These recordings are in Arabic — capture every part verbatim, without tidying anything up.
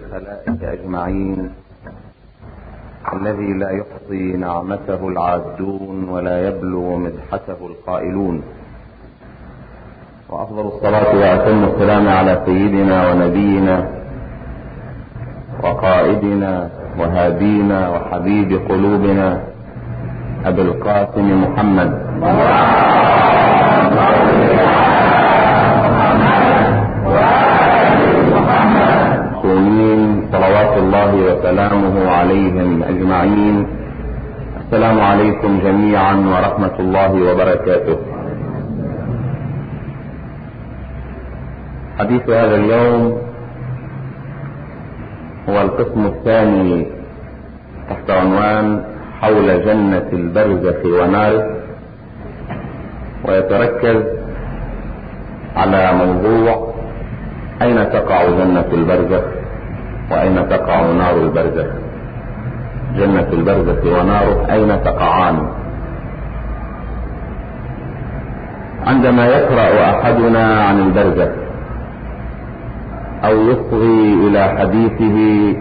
الخلائق أجمعين، الذي لا يحصي نعمته العادون ولا يبلغ مدحته القائلون. وأفضل الصلاة وأتم السلام على سيدنا ونبينا وقائدنا وهادينا وحبيب قلوبنا أبي القاسم محمد معصومين صلوات الله وسلامه عليهم أجمعين. السلام عليكم جميعا ورحمة الله وبركاته. حديث هذا اليوم هو القسم الثاني تحت عنوان حول جنة البرزخ وناره، ويتركز على موضوع أين تقع جنة البرزخ وأين تقع نار البرزخ. جنة البرزخ وناره أين تقعان؟ عندما يقرأ أحدنا عن البرزخ أو يصغي إلى حديثه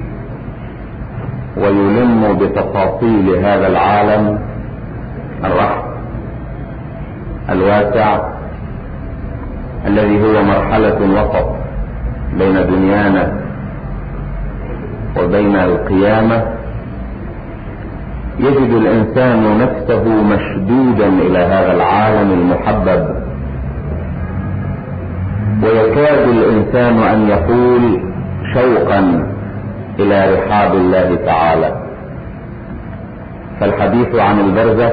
ويلم بتفاصيل هذا العالم الرحب الواسع الذي هو مرحلة وسط بين دنيانا وبين القيامة، يجد الإنسان نفسه مشدودا إلى هذا العالم المحبب، ويكاد الإنسان أن يقول شوقا إلى رحاب الله تعالى. فالحديث عن البرزخ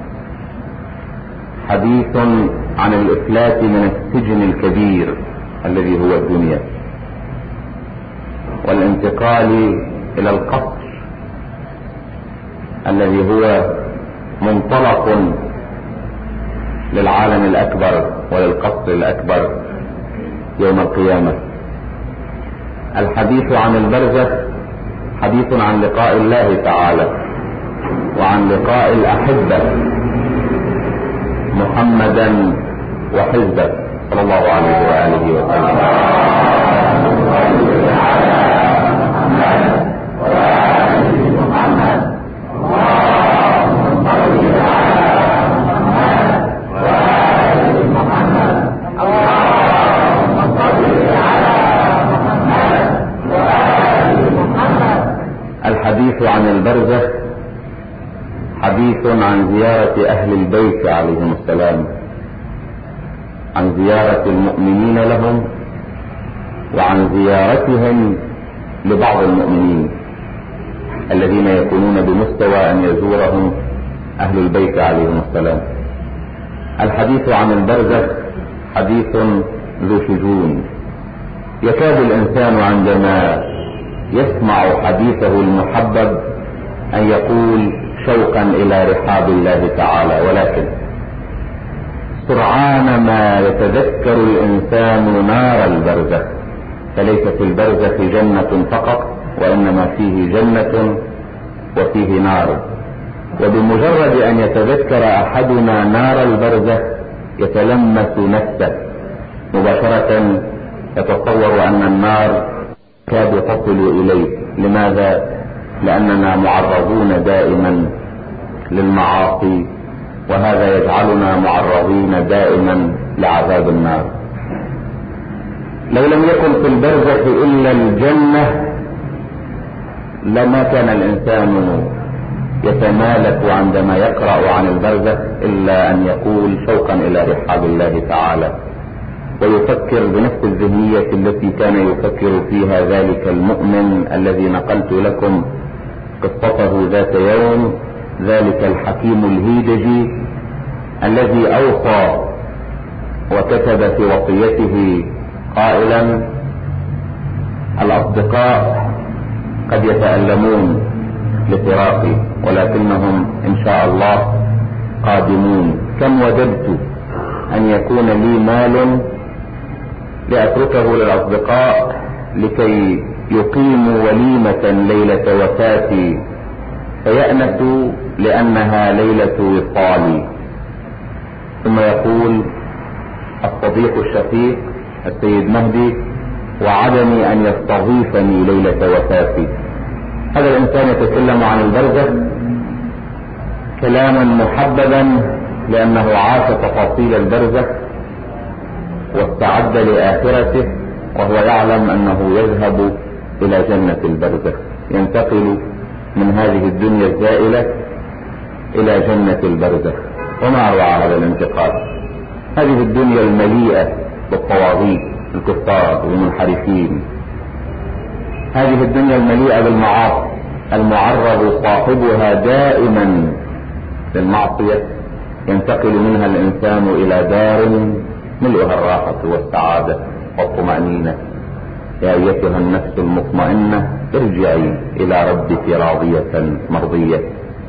حديث عن الإفلات من السجن الكبير الذي هو الدنيا، والانتقال إلى القصر الذي هو منطلق للعالم الأكبر وللقصر الأكبر يوم القيامة. الحديث عن البرزخ حديث عن لقاء الله تعالى وعن لقاء الأحبة محمدا وحزبه صلى الله عليه وآله وسلم. الحديث عن البرزخ حديث عن زيارة أهل البيت عليهم السلام، عن زيارة المؤمنين لهم وعن زيارتهم لبعض المؤمنين الذين يكونون بمستوى أن يزورهم أهل البيت عليهم السلام. الحديث عن البرزخ حديث ذو شجون، يكاد الإنسان عندما يسمع حديثه المحبب أن يقول شوقا إلى رحاب الله تعالى، ولكن سرعان ما يتذكر الإنسان نار البرزخ، فليس في البرزخ جنة فقط، وإنما فيه جنة وفيه نار. وبمجرد أن يتذكر أحدنا نار البرزخ يتلمس نفسه مباشرة، يتصور أن النار كاد تصل إليه. لماذا؟ لأننا معرضون دائما للمعاصي، وهذا يجعلنا معرضين دائما لعذاب النار. لو لم يكن في البرزخ إلا الجنة لما كان الإنسان يتمالك عندما يقرأ عن البرزخ إلا أن يقول شوقا إلى رحاب الله تعالى، ويفكر بنفس الذهنية التي كان يفكر فيها ذلك المؤمن الذي نقلت لكم قصته ذات يوم، ذلك الحكيم الهيدجي الذي أوصى وكتب في وصيته قائلا: الأصدقاء قد يتألمون لفراقي ولكنهم إن شاء الله قادمون. كم وددت أن يكون لي مال لأتركه للأصدقاء لكي يقيموا وليمة ليلة وفاتي فيأنسوا لأنها ليلة وصالي. ثم يقول الصديق الشفيق السيد مهدي وعدم أن يستضيفني ليلة وفاتي. هذا الإنسان يتكلم عن البرزخ كلاما محببا لأنه عاش تفاصيل البرزخ واستعد لآخرته، وهو يعلم أنه يذهب إلى جنة البرزخ، ينتقل من هذه الدنيا الزائلة إلى جنة البرزخ. وما أروع هذا الانتقال! هذه الدنيا المليئة بالطواغيت الكفار والمنحرفين، هذه الدنيا المليئة بالمعاصي المعرض صاحبها دائما للمعصية، ينتقل منها الإنسان إلى دار ملؤها الراحة والسعادة والطمأنينة. يا أيتها النفس المطمئنة ارجعي إلى ربك راضية مرضية.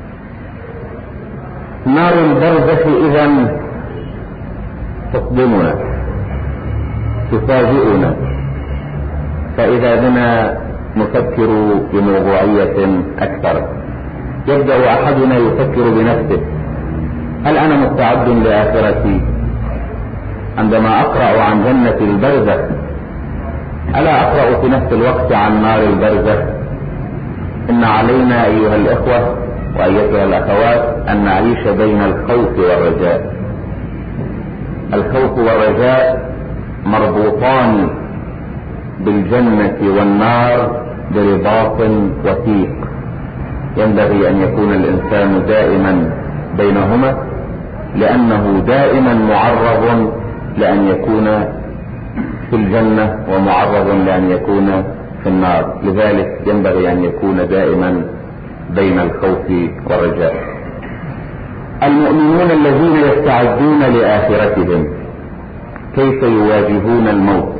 نار البرزخ إذن تصدمنا تفاجئنا، فإذا بنا نفكر بموضوعية أكثر. يبدأ أحدنا يفكر بنفسه: هل أنا مستعد لآخرتي؟ عندما أقرأ عن جنة البرزخ ألا أقرأ في نفس الوقت عن نار البرزخ؟ إن علينا أيها الإخوة وأيتها الأخوات أن نعيش بين الخوف والرجاء. الخوف والرجاء مربوطان بالجنة والنار برباط وثيق، ينبغي أن يكون الإنسان دائما بينهما، لأنه دائما معرض لأن يكون في الجنة ومعرض لأن يكون في النار، لذلك ينبغي أن يكون دائما بين الخوف والرجاء. المؤمنون الذين يستعدون لآخرتهم كيف يواجهون الموت؟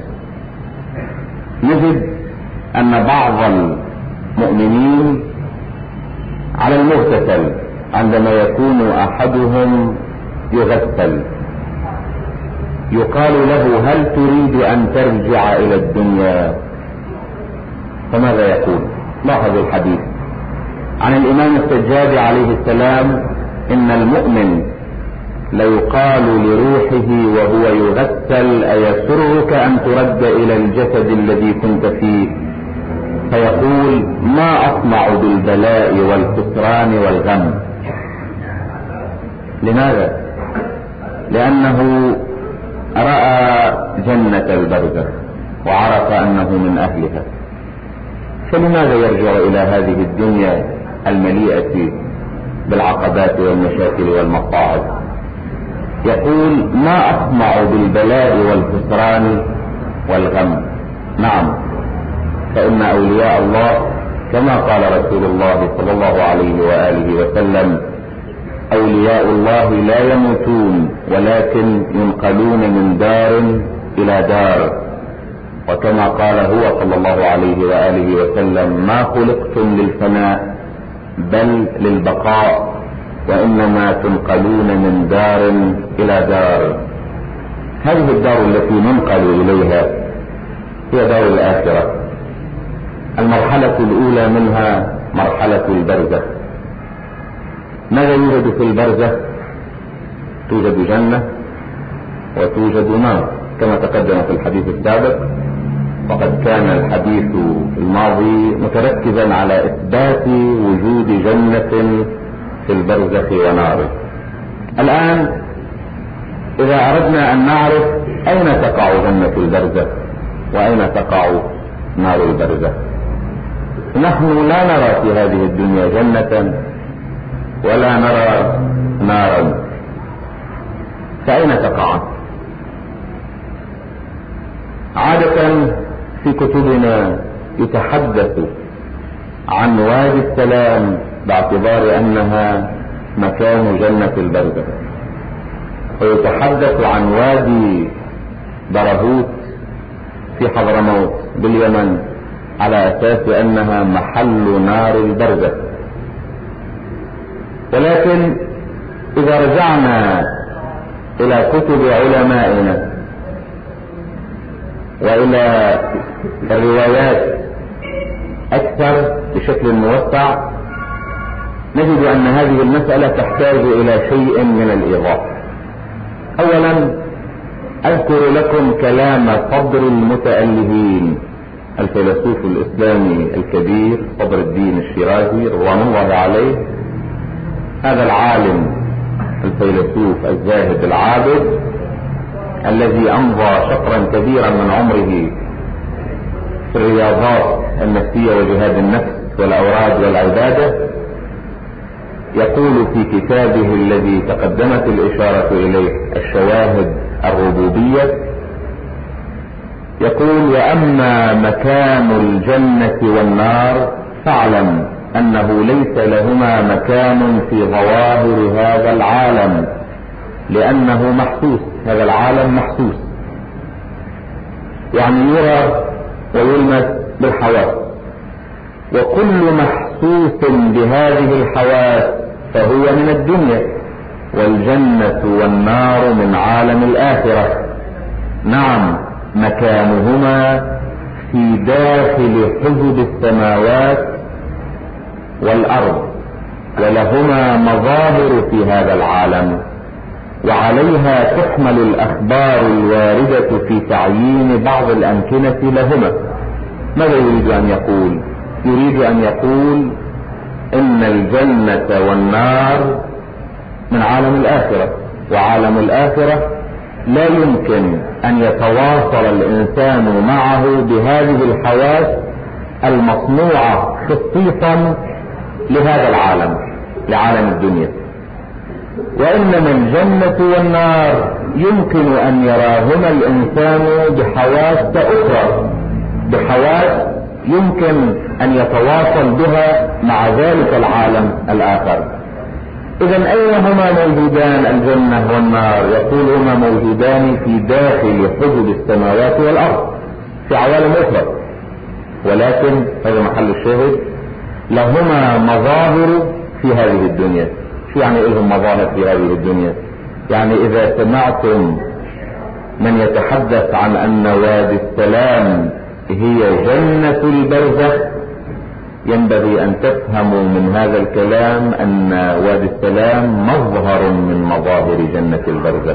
نجد أن بعض المؤمنين على المغتسل عندما يكون أحدهم يغسل يقال له: هل تريد أن ترجع إلى الدنيا؟ فماذا يقول؟ لاحظوا الحديث عن الإمام السجاد عليه السلام: إن المؤمن ليقال لروحه وهو يغسل: أيسرك أن ترد إلى الجسد الذي كنت فيه؟ فيقول: ما أصنع بالبلاء والخسران والغم. لماذا؟ لأنه رأى جنة البرزخ وعرف أنه من أهلها، فلماذا يرجع إلى هذه الدنيا المليئة بالعقبات والمشاكل والمصاعب؟ يقول: ما أصنع بالبلاء والخسران والغم. نعم، فإن أولياء الله كما قال رسول الله صلى الله عليه وآله وسلم: أولياء الله لا يموتون ولكن ينقلون من دار إلى دار، وكما قال هو صلى الله عليه وآله وسلم: ما خلقتم للفناء بل للبقاء، وإنما تنقلون من دار إلى دار. هذه الدار التي ننقل إليها هي دار الآخرة. المرحلة الأولى منها مرحلة البرزخ. ماذا يوجد في البرزخ؟ توجد جنة وتوجد نار كما تقدم في الحديث السابق، وقد كان الحديث الماضي متركزا على إثبات وجود جنة في البرزخ وناره. الآن إذا أردنا أن نعرف أين تقع جنة البرزخ وأين تقع نار البرزخ، نحن لا نرى في هذه الدنيا جنة ولا نرى نارا، فأين تقع؟ عادة في كتبنا يتحدث عن وادي السلام باعتبار أنها مكان جنة البرزخ، ويتحدث عن وادي برهوت في حضرموت باليمن على أساس أنها محل نار البرزخ. ولكن إذا رجعنا إلى كتب علمائنا وإلى الروايات أكثر بشكل موسع، نجد أن هذه المسألة تحتاج إلى شيء من الإيضاح. أولا، اذكر لكم كلام صدر المتألهين، الفيلسوف الاسلامي الكبير صدر الدين الشيرازي رضوان الله عليه. هذا العالم الفيلسوف الزاهد العابد الذي امضى شطرا كبيرا من عمره في الرياضات النفسية وجهاد النفس والاوراد والعبادة، يقول في كتابه الذي تقدمت الاشارة اليه الشواهد الربوبية، يقول: واما مكان الجنة والنار فاعلم انه ليس لهما مكان في ظواهر هذا العالم، لانه محسوس. هذا العالم محسوس، يعني يرى ويلمس بالحواس، وكل محسوس بهذه الحواس فهو من الدنيا، والجنة والنار من عالم الآخرة. نعم، مكانهما في داخل حجب السماوات والأرض، ولهما مظاهر في هذا العالم، وعليها تحمل الأخبار الواردة في تعيين بعض الأمكنة لهما. ماذا يريد أن يقول؟ يريد أن يقول إن الجنة والنار من عالم الآخرة، وعالم الآخرة لا يمكن أن يتواصل الإنسان معه بهذه الحواس المصنوعة خصيصا لهذا العالم، لعالم الدنيا. وإنما الجنة والنار يمكن أن يراهما الإنسان بحواس أخرى، بحواس يمكن أن يتواصل بها مع ذلك العالم الآخر. إذا أين هما موجودان الجنة والنار؟ يقول هما موجودان في داخل حجب السماوات والأرض، في عوالم أخرى، ولكن هذا محل الشاهد، لهما مظاهر في هذه الدنيا. شو يعني لهم مظاهر في هذه الدنيا؟ يعني إذا سمعتم من يتحدث عن أن وادي السلام هي جنة البرزخ، ينبغي أن تفهموا من هذا الكلام أن وادي السلام مظهر من مظاهر جنة البرزخ.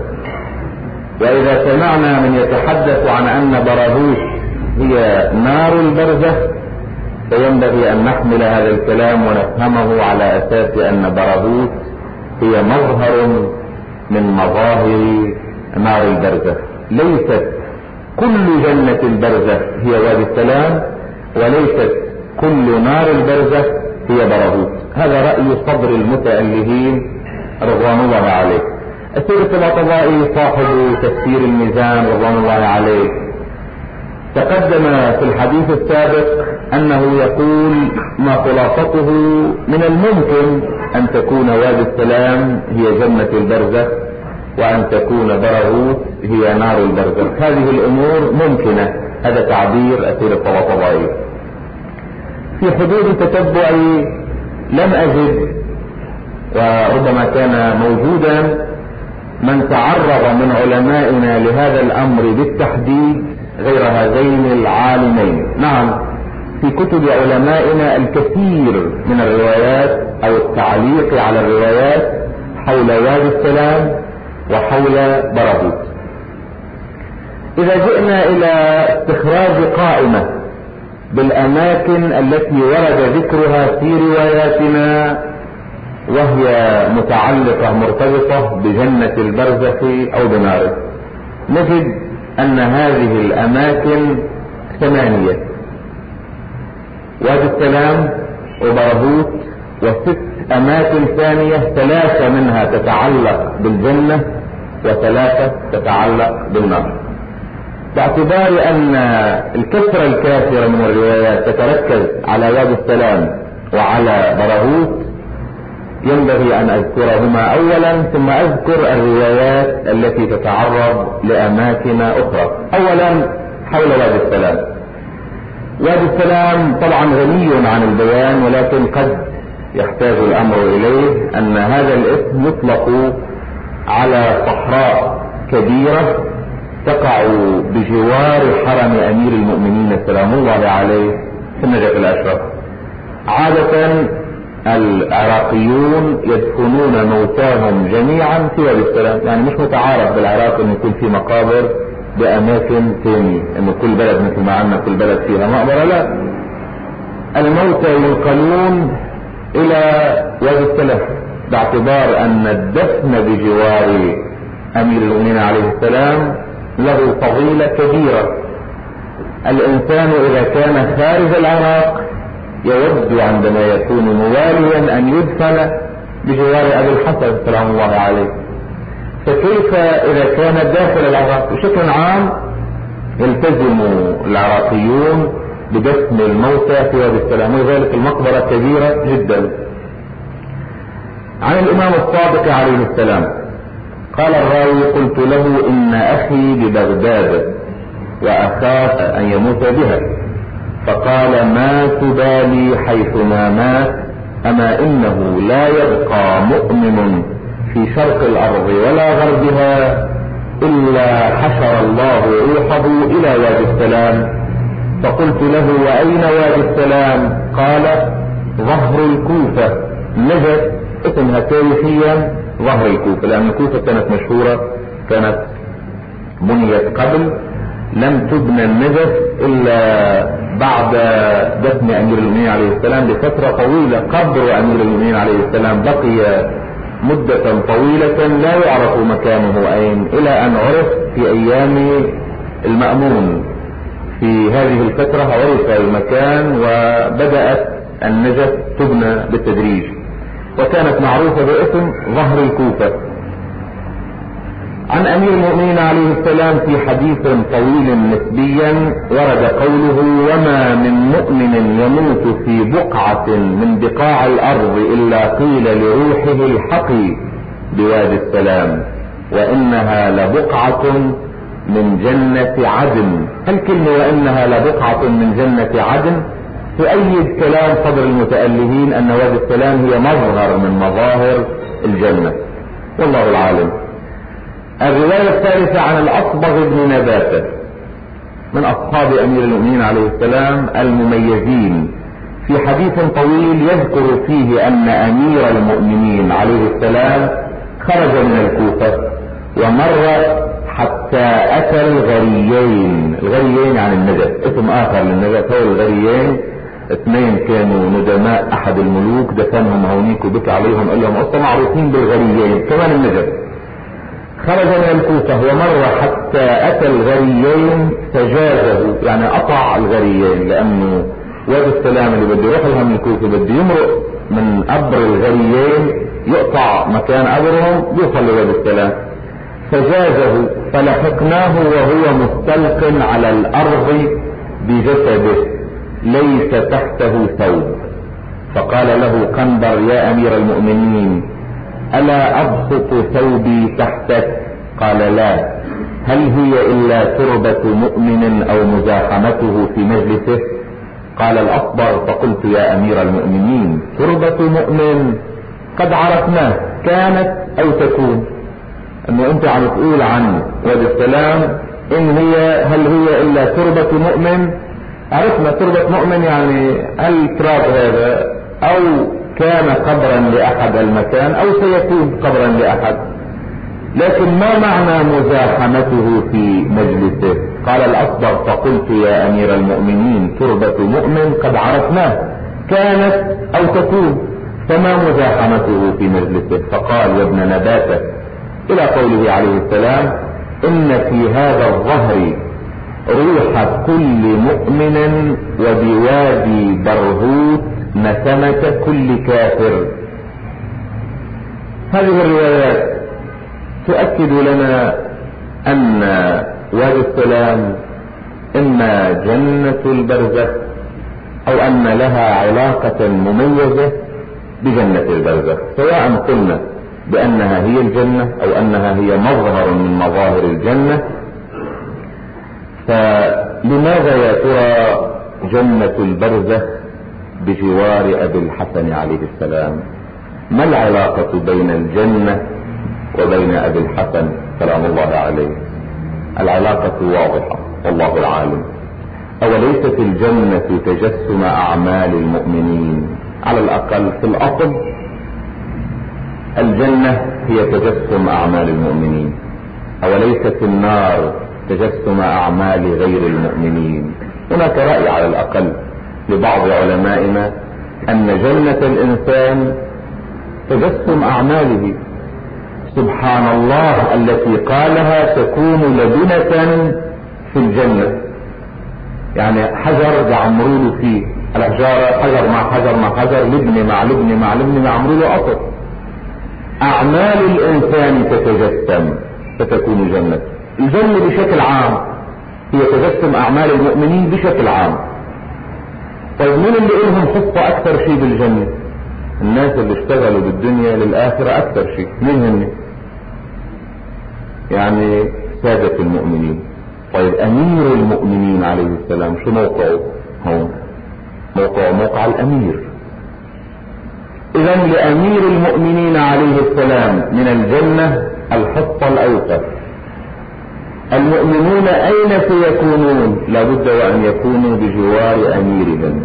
وإذا سمعنا من يتحدث عن أن براهوث هي نار البرزخ، فينبغي أن نحمل هذا الكلام ونفهمه على أساس أن براهوث هي مظهر من مظاهر نار البرزخ. ليست كل جنة البرزخ هي وادي السلام، وليست كل نار البرزخ هي براهوث. هذا رأي صدر المتألهين رضوان الله عليه. السيد الطباطبائي صاحب تفسير الميزان رضوان الله عليه تقدم في الحديث السابق أنه يقول ما خلاصته: من الممكن أن تكون وادي السلام هي جنة البرزخ، وأن تكون براهوث هي نار البرزخ. هذه الأمور ممكنة، هذا تعبير السيد الطباطبائي. في حدود تتبعي لم أجد، وربما كان موجودا من تعرض من علمائنا لهذا الأمر بالتحديد غير هذين العالمين. نعم، في كتب علمائنا الكثير من الروايات أو التعليق على الروايات حول وادي السلام وحول براهوث. إذا جئنا إلى استخراج قائمة بالأماكن التي ورد ذكرها في رواياتنا وهي متعلقة مرتبطة بجنة البرزخ أو بناره، نجد أن هذه الأماكن ثمانية: وادي السلام وبراهوث وست أماكن ثانية، ثلاثة منها تتعلق بالجنة وثلاثة تتعلق بالنار. باعتبار أن الكثرة الكافرة من الروايات تتركز على وادي السلام وعلى براهوث، ينبغي أن أذكرهما أولا، ثم أذكر الروايات التي تتعرض لأماكن أخرى. أولا حول وادي السلام. وادي السلام طبعا غني عن البيان، ولكن قد يحتاج الأمر إليه أن هذا الاسم يطلق على صحراء كبيرة تقع بجوار حرم أمير المؤمنين سلام الله عليه في النجف الأشرف. عادة العراقيون يدفنون موتاهم جميعا في وادي السلام. يعني مش متعارف بالعراق ان يكون في مقابر باماكن تاني، ان كل بلد مثل ما عندنا كل بلد فيها مقبرة. لا، الموتى ينقلون الى وادي السلام باعتبار ان الدفن بجوار امير المؤمنين عليه السلام له فضيلة كبيرة. الانسان اذا كان خارج العراق يود عندما يكون مواليا ان يدفن بجوار ابي الحسن سلام الله عليه، فكيف اذا كان داخل العراق؟ بشكل عام يلتزم العراقيون بدفن الموتى في وادي السلام، ولذلك المقبرة كبيرة جدا. عن الامام الصادق عليه السلام قال الراوي: قلت له ان اخي ببغداد واخاف ان يموت بها، فقال: ما تبالي حيثما مات، اما انه لا يبقى مؤمن في شرق الارض ولا غربها الا حشر الله روحه الى وادي السلام. فقلت له: واين وادي السلام؟ قال: ظهر الكوفة. نجد اسمها تاريخيا ظهر الكوفة، لان الكوفة كانت مشهورة، كانت بنيت قبل، لم تبنى النجف الا بعد دفن امير المؤمنين عليه السلام بفترة طويلة. قبر امير المؤمنين عليه السلام بقي مدة طويلة لا يعرف مكانه اين، الى ان عرف في ايام المأمون. في هذه الفترة عرف المكان وبدأت النجف تبنى بالتدريج، وكانت معروفة باسم ظهر الكوفة. عن امير المؤمنين عليه السلام في حديث طويل نسبيا ورد قوله: وما من مؤمن يموت في بقعة من بقاع الارض الا قيل لروحه الحقي بوادي السلام، وانها لبقعة من جنة عدن. الكلمة وانها لبقعة من جنة عدن تؤيد كلام صدر المتألهين ان وادي السلام هي مظهر من مظاهر الجنة، والله العالم. الرواية الثالثة عن الأصبغ بن نباتة من أصحاب أمير المؤمنين عليه السلام المميزين، في حديث طويل يذكر فيه أن أمير المؤمنين عليه السلام خرج من الكوفة ومر حتى أتى الغريين. الغريين عن النجف، اسم آخر للنجف هو الغريين. اثنين كانوا ندماء أحد الملوك دفنهم هونيك وبكى عليهم، قال لهم أصلا معروفين بالغريين كمان النجف. خرج من الكوفة ومر حتى أتى الغريين فجازه، يعني قطع الغريين، لأنه وادي السلام اللي بده يروح لهم من الكوفة بده يمرق من قبر الغريين، يقطع مكان قبرهم يوصل لوادي السلام. فجازه فلحقناه وهو مستلق على الأرض بجسده ليس تحته ثوب، فقال له قنبر: يا أمير المؤمنين، ألا أبسط ثوبي تحتك؟ قال: لا. هل هي إلا تربة مؤمن أو مزاحمته في مجلسه؟ قال الأصبغ: فقلت: يا أمير المؤمنين، تربة مؤمن قد عرفناه، كانت أو تكون. أنه أنت عم تقول عن وادي السلام إن هي هل هي إلا تربة مؤمن؟ عرفنا تربة مؤمن يعني التراب هذا أو كان قبرا لأحد المكان أو سيكون قبرا لأحد، لكن ما معنى مزاحمته في مجلسه؟ قال الأصبغ: فقلت: يا أمير المؤمنين، تربة مؤمن قد عرفناه، كانت أو تكون، فما مزاحمته في مجلسه؟ فقال: يا ابن نباتة، إلى قوله عليه السلام: إن في هذا الظهر روح كل مؤمن وبوادي برهوت نسمة كل كافر. هذه الروايات تؤكد لنا أن وادي السلام إما جنة البرزخ أو أن لها علاقة مميزة بجنة البرزخ، سواء قلنا بأنها هي الجنة أو أنها هي مظهر من مظاهر الجنة. فلماذا يا ترى جنة البرزخ بجوار أبي الحسن عليه السلام؟ ما العلاقة بين الجنة وبين أبي الحسن سلام الله عليه؟ العلاقة واضحة والله العالم. أوليست الجنة تجسم أعمال المؤمنين على الأقل في الأصل الجنة هي تجسم أعمال المؤمنين، أوليست النار تجسم أعمال غير المؤمنين. هناك رأي على الأقل لبعض علمائنا أن جنة الإنسان تجسم أعماله. سبحان الله التي قالها تكون لبنة في الجنة، يعني حجر يعمروا له فيه الأحجار، حجر مع حجر مع حجر، لبن مع لبن مع لبن يعمروا له قصر. أعمال الإنسان تتجسم فتكون جنة. الجنة بشكل عام هي تجسم أعمال المؤمنين بشكل عام. طيب مين اللي إلهم حصة أكثر شيء بالجنة؟ الناس اللي اشتغلوا بالدنيا للآخرة أكثر شيء. مين هن؟ يعني سادة المؤمنين. طيب أمير المؤمنين عليه السلام شو موقعه هون؟ موقعه موقع الأمير. إذا لأمير المؤمنين عليه السلام من الجنة الحصة الأوسط. المؤمنون أين سيكونون؟ لابد وأن يكونوا بجوار أميرهم.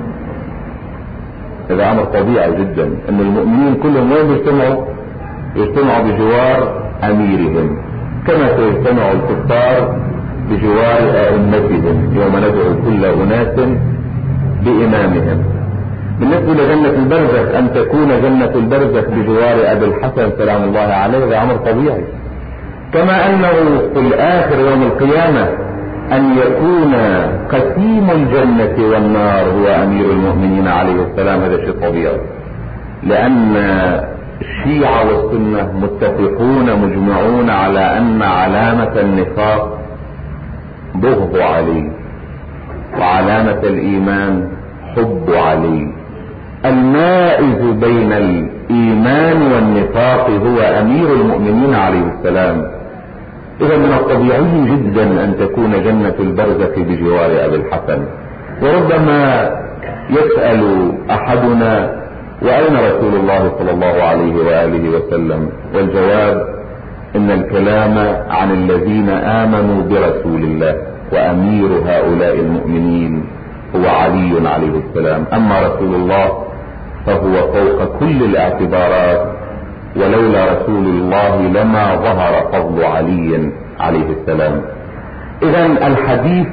هذا أمر طبيعي جدا أن المؤمنين كلهم وين يجتمعوا؟ يجتمعوا بجوار أميرهم، كما سيجتمع الكفار بجوار أئمتهم يوم ندعو كل أناس بإمامهم. بالنسبة لجنة البرزخ أن تكون جنة البرزخ بجوار أبي الحسن سلام الله عليه هذا أمر طبيعي. كما أنه في الآخر يوم القيامة أن يكون قسيم الجنة والنار هو أمير المؤمنين عليه السلام، هذا شيء طبيعي، لأن الشيعة والسنة متفقون مجمعون على أن علامة النفاق بغض علي، وعلامة الإيمان حب علي. المائز بين الإيمان والنفاق هو أمير المؤمنين عليه السلام. إذا من الطبيعي جدا أن تكون جنة البرزخ بجوار أبي الحسن. وربما يسأل أحدنا وأين رسول الله صلى الله عليه وآله وسلم؟ والجواب إن الكلام عن الذين آمنوا برسول الله، وأمير هؤلاء المؤمنين هو علي عليه السلام. أما رسول الله فهو فوق كل الاعتبارات، ولولا رسول الله لما ظهر فضل علي عليه السلام. إذا الحديث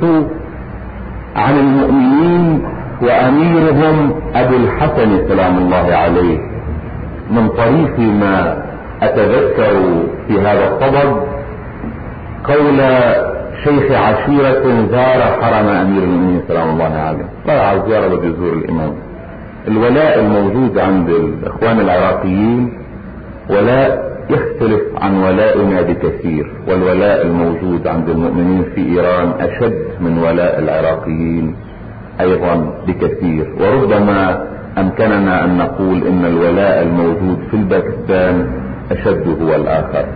عن المؤمنين وأميرهم أبي الحسن سلام الله عليه من طريق ما أتذكر في هذا الصدد قول شيخ عشيرة زار حرم أمير المؤمنين سلام الله عليه. طلع الزيارة بده يزور الإمام. الولاء الموجود عند الإخوان العراقيين ولاء يختلف عن ولائنا بكثير، والولاء الموجود عند المؤمنين في إيران أشد من ولاء العراقيين أيضا بكثير. وربما أمكننا أن نقول إن الولاء الموجود في الباكستان أشد هو الآخر.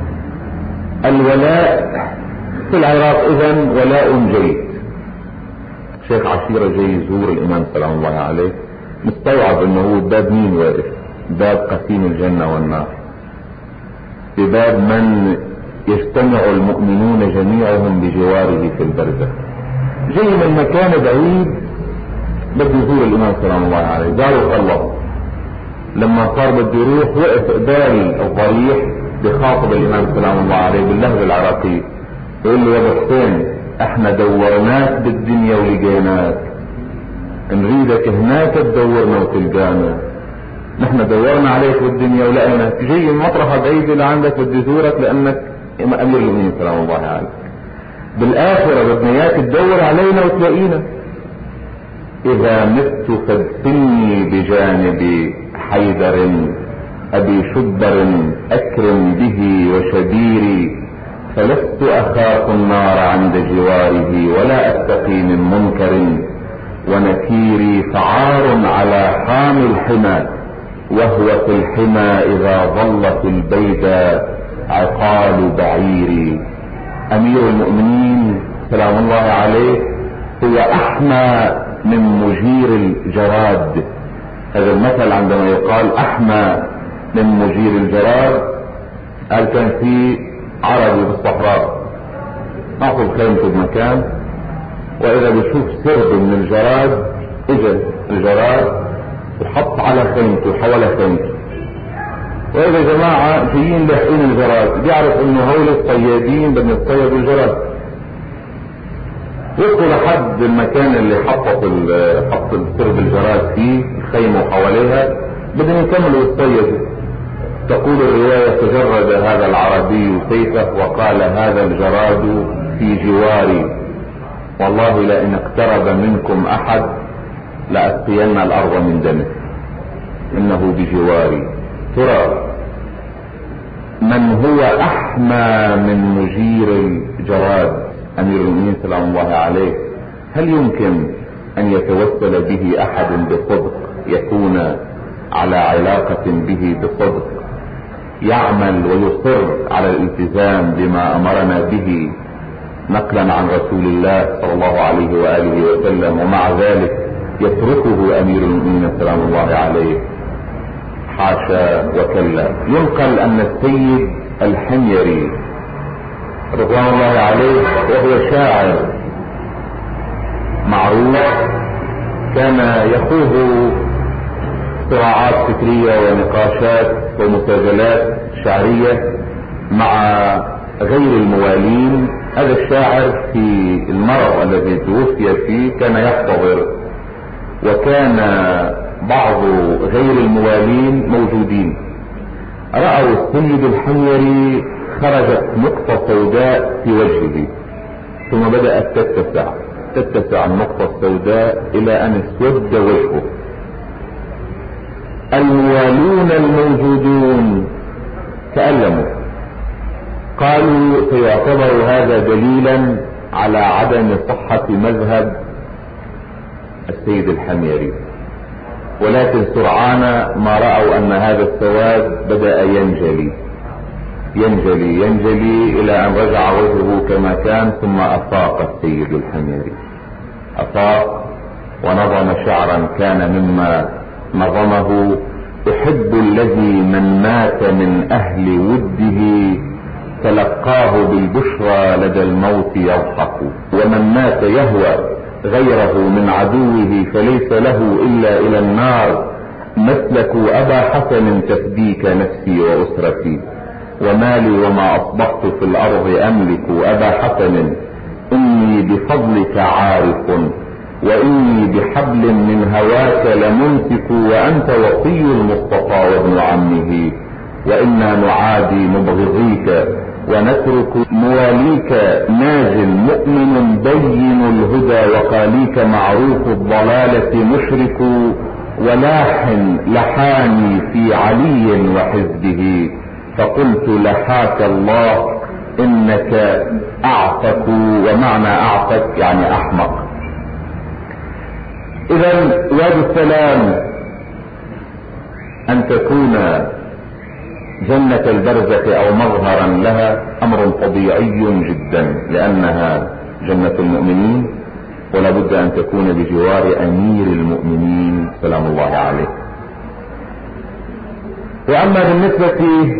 الولاء في العراق إذن ولاء جيد. شيخ عشيرة جاي يزور الإمام سلام الله عليه، مستوعب انه هو باب مين واقف؟ باب قسيم الجنة والنار، بباب من يجتمع المؤمنون جميعهم بجواره في البرزخ. جاي من مكان بعيد بده يزور الإمام سلام الله عليه، داره خلص. لما صار بده يروح وقف قبال الضريح بخاطب الإمام سلام الله عليه باللهجة العراقية، يقول له يا ابو حسين احنا دورناك بالدنيا ولقيناك، نريدك هناك تدورنا وتلقانا. نحن دورنا عليك بالدنيا ولقيناك، جاي من مطرحة بعيدة لعندك بدي زورك لانك امير المؤمنين سلام الله عليك. بالاخرة بدنا اياك تدور علينا وتلاقينا. اذا مت فادفني بجانب حيدر ابي شبر اكرم به وشبيري، فلست اخاف النار عند جواره ولا اتقي من منكر ونكيري، فعار على حامي الحمى وهو في الحمى اذا ظلت البيداء عقال بعيري. امير المؤمنين سلام الله عليه هو احمى من مجير الجراد. هذا المثل عندما يقال احمى من مجير الجراد، قال كان في عربي بالصحراء اخذ خيمته بمكان، واذا بشوف سرب من الجراد، اجى الجراد وحط على خيمته وحول خيمته. وإذا جماعة جايين لاحقين الجراد، بيعرف إنه هول الصيادين بدهم يصطيدوا الجراد، وصلوا لحد المكان اللي حطت حط سرب الجراد فيه الخيمة وحواليها، بدهم يكملوا يصطيدوا. تقول الرواية: تجرد هذا العربي سيفه وقال: هذا الجراد في جواري، والله لئن اقترب منكم احد لأسقين الارض من دمه، انه بجواري. ترى من هو احمى من مجير الجراد امير المؤمنين سلام الله عليه؟ هل يمكن ان يتوسل به احد بصدق، يكون على علاقة به بصدق، يعمل ويصر على الالتزام بما امرنا به نقلا عن رسول الله صلى الله عليه وآله وسلم، ومع ذلك يتركه امير المؤمنين سلام الله عليه؟ حاشا وكلا. ينقل ان السيد الحميري رضوان الله عليه وهو شاعر معروف كان يخوض صراعات فكرية ونقاشات ومساجلات شعرية مع غير الموالين. هذا الشاعر في المرض الذي توفي فيه كان يحتضر، وكان بعض غير الموالين موجودين. رأوا السيد الحميري خرجت نقطة سوداء في وجهه، ثم بدأت تتسع تتسع النقطة السوداء إلى أن اسود وجهه. الموالون الموجودون تألموا، قالوا سيعتبر هذا دليلا على عدم صحة مذهب السيد الحميري، ولكن سرعان ما رأوا أن هذا السواد بدأ ينجلي ينجلي ينجلي إلى أن رجع وجهه كما كان. ثم أفاق السيد الحميري، أفاق ونظم شعرا كان مما نظمه: أحب الذي من مات من أهل وده تلقاه بالبشرى لدى الموت يضحك، ومن مات يهوى غيره من عدوه فليس له إلا إلى النار. مسلك أبا حسن تفديك نفسي وأسرتي، ومالي وما أصبحت في الأرض أملك. أبا حسن إني بفضلك عارف، وإني بحبل من هواك لممسك، وأنت وصي المصطفى وابن عمه، وإنا نعادي مبغضيك ونترك مواليك. ناجل مؤمن بين الهدى وقاليك، معروف الضلالة مشرك، ولاح لحاني في علي وحزبه، فقلت لحاك الله إنك أعفك. ومعنى أعفك يعني أحمق. إذا وادي السلام أن تكون جنة البرزخ أو مظهرا لها أمر طبيعي جدا، لأنها جنة المؤمنين، ولا بد أن تكون بجوار أمير المؤمنين سلام الله عليه. وأما بالنسبة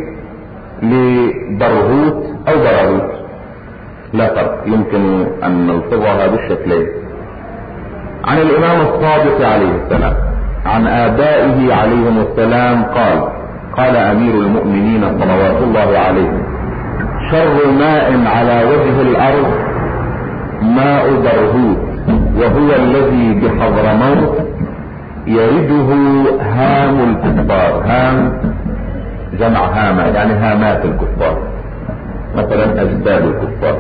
لبرهوت أو برهوت لا فرق، يمكن أن نلفظها بالشكلين. عن الإمام الصادق عليه السلام عن آبائه عليهم السلام قال: قال أمير المؤمنين صلوات الله عليه: شر ماء على وجه الأرض ماء برهوت، وهو الذي بحضرموت يرده هام الكفار. هام جمع هامة يعني هامات الكفار، مثلا أجداد الكفار.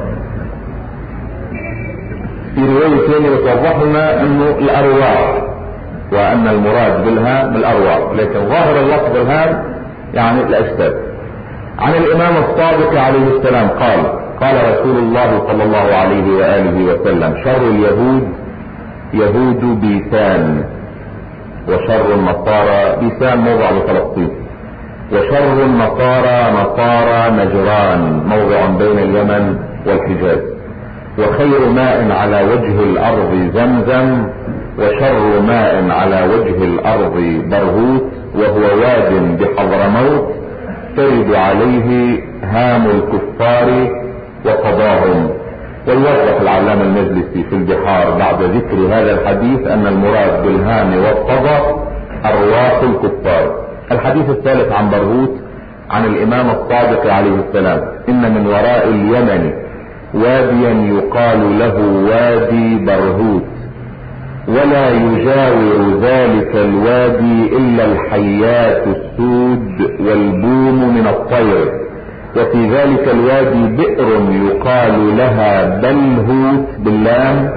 في رواية ثانية بتوضح لنا انه الارواح، وان المراد بالهام الارواح، لكن ظاهر اللفظ الهام يعني الاجساد. عن الامام الصادق عليه السلام قال: قال رسول الله صلى الله عليه وآله وسلم: شر اليهود يهود بيسان، وشر النصارى بيسان موضع بفلسطين، وشر النصارى نصارى نجران موضع بين اليمن والحجاز، وخير ماء على وجه الارض زمزم، وشر ماء على وجه الارض برهوت، وهو واد بحضرموت ترد عليه هام الكفار وقضاهم. ويوضح العلامة المجلسي في البحار بعد ذكر هذا الحديث ان المراد بالهام والقضاء ارواح الكفار. الحديث الثالث عن برهوت عن الامام الصادق عليه السلام: ان من وراء اليمن واديا يقال له وادي برهوت، ولا يجاور ذلك الوادي الا الحيات السود والبوم من الطير، وفي ذلك الوادي بئر يقال لها بلهوت باللام،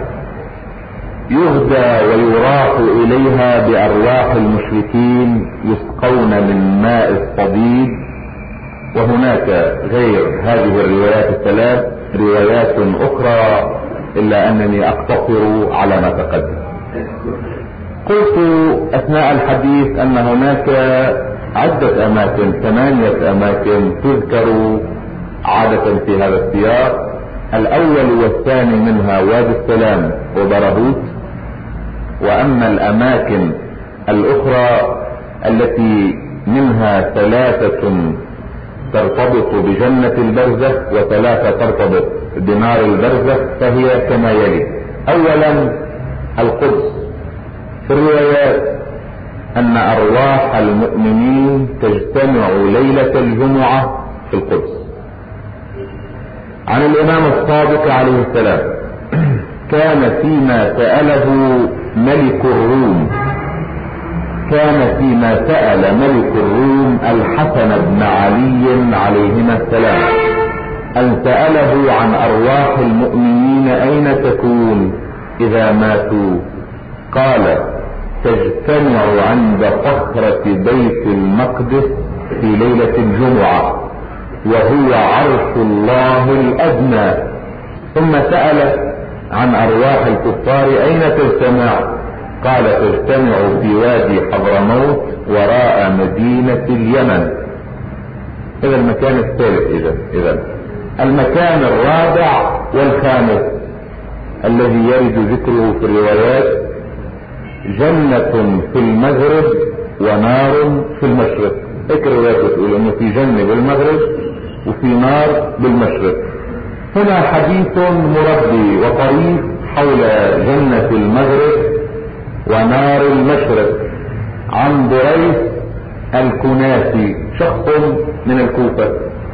يهدى ويراح اليها بارواح المشركين يسقون من ماء الصديد. وهناك غير هذه الروايات الثلاث روايات اخرى، الا انني اقتصر على ما تقدم. قلت اثناء الحديث ان هناك عدة اماكن، ثمانية اماكن تذكر عادة في هذا السياق. الاول والثاني منها وادي السلام وبرهوت. واما الاماكن الاخرى التي منها ثلاثة ترتبط بجنة البرزخ وثلاثة ترتبط بنار البرزخ فهي كما يلي: اولا القدس. في الروايات ان ارواح المؤمنين تجتمع ليلة الجمعة في القدس. عن الامام الصادق عليه السلام: كان فيما سأله ملك الروم كان فيما سأل ملك الروم الحسن بن علي عليهما السلام ان سأله عن ارواح المؤمنين اين تكون اذا ماتوا، قال: تجتمع عند صخرة بيت المقدس في ليلة الجمعة، وهو عرش الله الادنى. ثم سأل عن ارواح الكفار اين تجتمع، قال: تجتمع في وادي حضرموت وراء مدينة اليمن. اذا المكان الثالث. اذا اذا المكان الرابع والخامس الذي يرد ذكره في الروايات: جنة في المغرب ونار في المشرق. هيك الروايات بتقول انه في جنة بالمغرب وفي نار بالمشرق. هنا حديث مربي وطريف حول جنة المغرب ونار المشرق عن بريس الكناسي، شخص من الكوفة،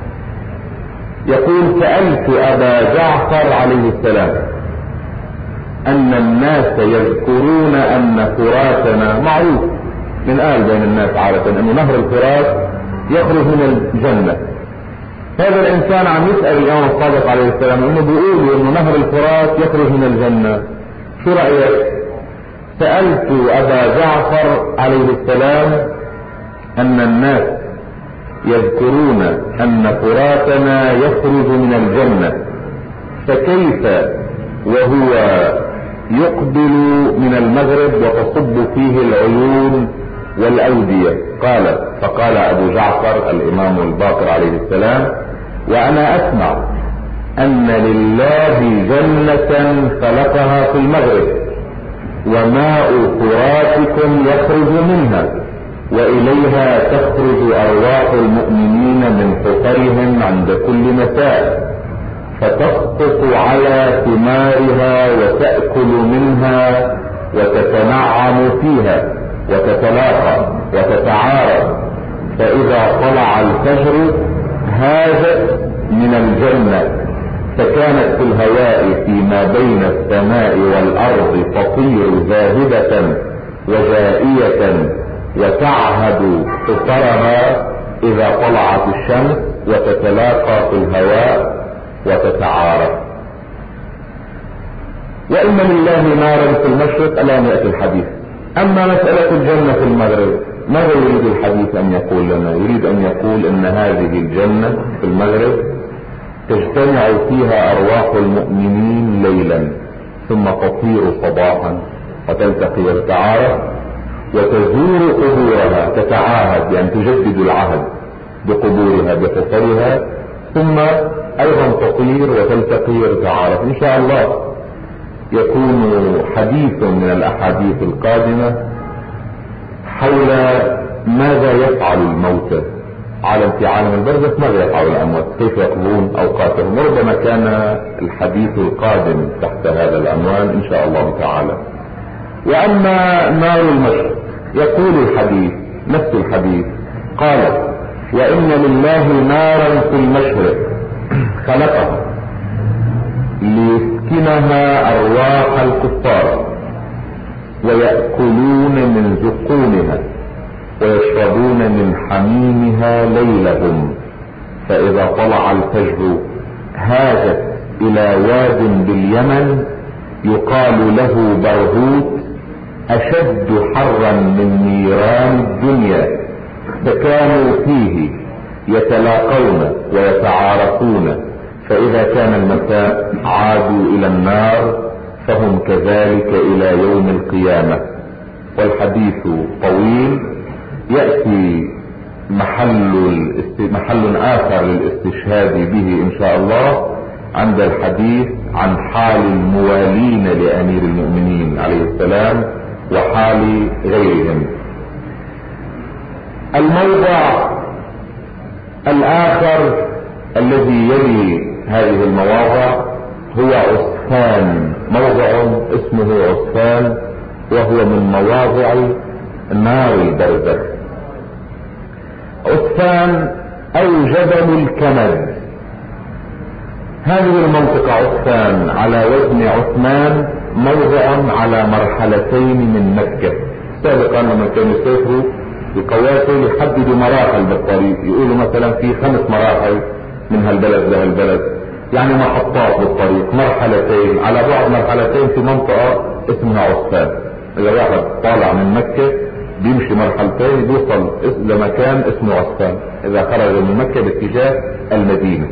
يقول: سألت ابا جعفر عليه السلام ان الناس يذكرون ان فراتنا، معروف من آل بين الناس عادة ان نهر الفرات يخرج من الجنة. هذا الانسان عم يسأل الامام الصادق عليه السلام انه بيقولوا انه نهر الفرات يخرج من الجنة، شو رأيك؟ سألت ابا جعفر عليه السلام ان الناس يذكرون ان فراتنا يخرج من الجنة، فكيف وهو يقبل من المغرب وتصب فيه العيون والاودية؟ قال فقال ابو جعفر الامام الباقر عليه السلام: وانا اسمع ان لله جنة خلقها في المغرب، وماء فراتكم يخرج منها، واليها تخرج ارواح المؤمنين من حفرهم عند كل مساء، فتسقط على ثمارها وتأكل منها وتتنعم فيها وتتلاقى وتتعارف، فاذا طلع الفجر هاجت من الجنة، فكانت في الهواء فيما بين السماء والارض تطير ذاهبة وجائية وتعهد حفرها اذا طلعت الشمس، وتتلاقى في الهواء وتتعارف. وان لله نارا في المشرق الان يأتي الحديث. اما مسألة الجنة في المغرب ماذا يريد الحديث ان يقول لنا؟ يريد ان يقول ان هذه الجنة في المغرب تجتمع فيها ارواح المؤمنين ليلا، ثم تطير صباحا وتلتقي وتتعارف وتزور قبورها، تتعاهد يعني تجدد العهد بقبورها بحفرها، ثم ايضا تطير وتلتقي وتتعارف. ان شاء الله يكون حديث من الاحاديث القادمة حول ماذا يفعل الموتى عالم في عالم البرزخ، ماذا يفعل الاموات، كيف يقضون اوقاتهم. وربما كان الحديث القادم تحت هذا العنوان ان شاء الله تعالى. واما نار المشرق يقول الحديث نفس الحديث قال: وإن لله نارا في المشرق خلقها ليسكنها أرواح الكفار ويأكلون من زقومها ويشربون من حميمها ليلهم، فإذا طلع الفجر هاجت إلى واد باليمن يقال له برهوت أشد حرا من نيران الدنيا، فكانوا فيه يتلاقون ويتعارفون، فإذا كان المساء عادوا إلى النار، فهم كذلك إلى يوم القيامة. والحديث طويل، يأتي محل محل آخر للاستشهاد به إن شاء الله عند الحديث عن حال الموالين لأمير المؤمنين عليه السلام وحال غيرهم. الموضع الآخر الذي يلي هذه المواضع هو عسفان، موضع اسمه عسفان، وهو من مواضع نار البرزخ. عسفان أو جبل الكمد، هذه المنطقة عسفان على وزن عثمان، موضع على مرحلتين من مكة. سابقا لما كانوا يسافروا بقوافل يحددوا مراحل بالطريق، يقولوا مثلا في خمس مراحل من هالبلد لهالبلد، يعني محطات بالطريق، مرحلتين على بعد مرحلتين في منطقة اسمها عسفان. اذا واحد طالع من مكة بيمشي مرحلتين بيوصل لمكان اسمه عسفان، اذا خرج من مكة باتجاه المدينة.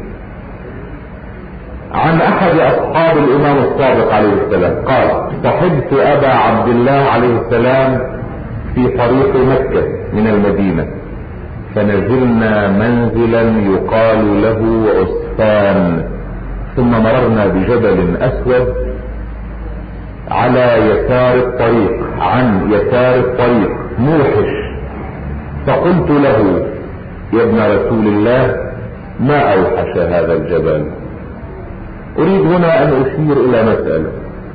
عن احد اصحاب الامام الصادق عليه السلام قال: صحبت ابا عبد الله عليه السلام في طريق مكة من المدينة، فنزلنا منزلا يقال له عسفان، ثم مررنا بجبل اسود على يسار الطريق، عن يسار الطريق موحش، فقلت له: يا ابن رسول الله، ما اوحش هذا الجبل؟ اريد هنا ان اشير الى مسألة.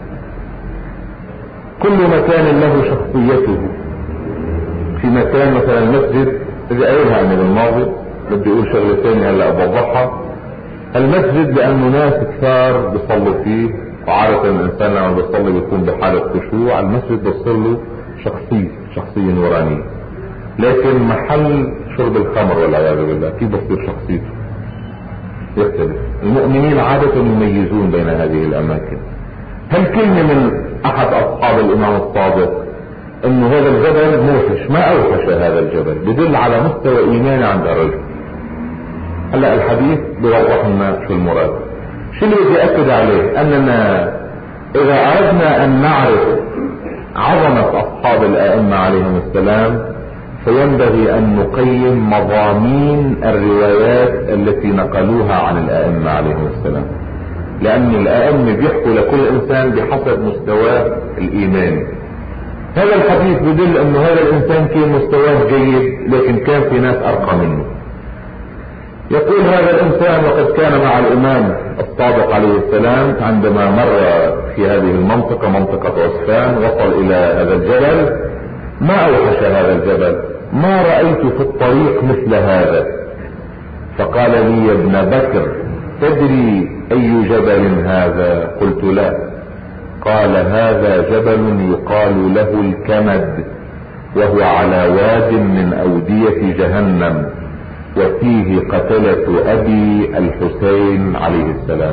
كل مكان له شخصيته. في مكان مثلا المسجد، اذا قايلها من الماضي بدي اقول شغلتين هلا بوضحها. المسجد لانه ناس كثار بيصلوا فيه، وعادة الانسان لما بيصلي بيكون بحالة خشوع، المسجد بيصير له شخصية شخصية نورانية. لكن محل شرب الخمر والعياذ بالله كيف بصير شخصيته؟ يختلف. المؤمنين عادة يميزون بين هذه الاماكن. هالكلمة من احد اصحاب الامام الصادق انه هذا الجبل موحش، ما اوحش هذا الجبل، بدل على مستوى ايمان عند الرجل. هلا الحديث بيوضح لنا شو المراد. شو اللي بدي اكد عليه؟ اننا اذا اردنا ان نعرف عظمة اصحاب الائمة عليهم السلام، فينبغي ان نقيم مضامين الروايات التي نقلوها عن الائمة عليهم السلام، لان الائمة بيحكوا لكل انسان بحسب مستواه الايماني. هذا الحديث بدل انه هذا الانسان كان مستواه جيد، لكن كان في ناس ارقى منه. يقول هذا الانسان: وقد كان مع الامام الصادق عليه السلام عندما مر في هذه المنطقة، منطقة عسفان، وصل الى هذا الجبل، ما اوحش هذا الجبل، ما رأيت في الطريق مثل هذا. فقال لي: يا ابن بكر، تدري اي جبل هذا؟ قلت: لا. قال: هذا جبل يقال له الكمد، وهو على واد من اودية جهنم، وفيه قتلة ابي الحسين عليه السلام.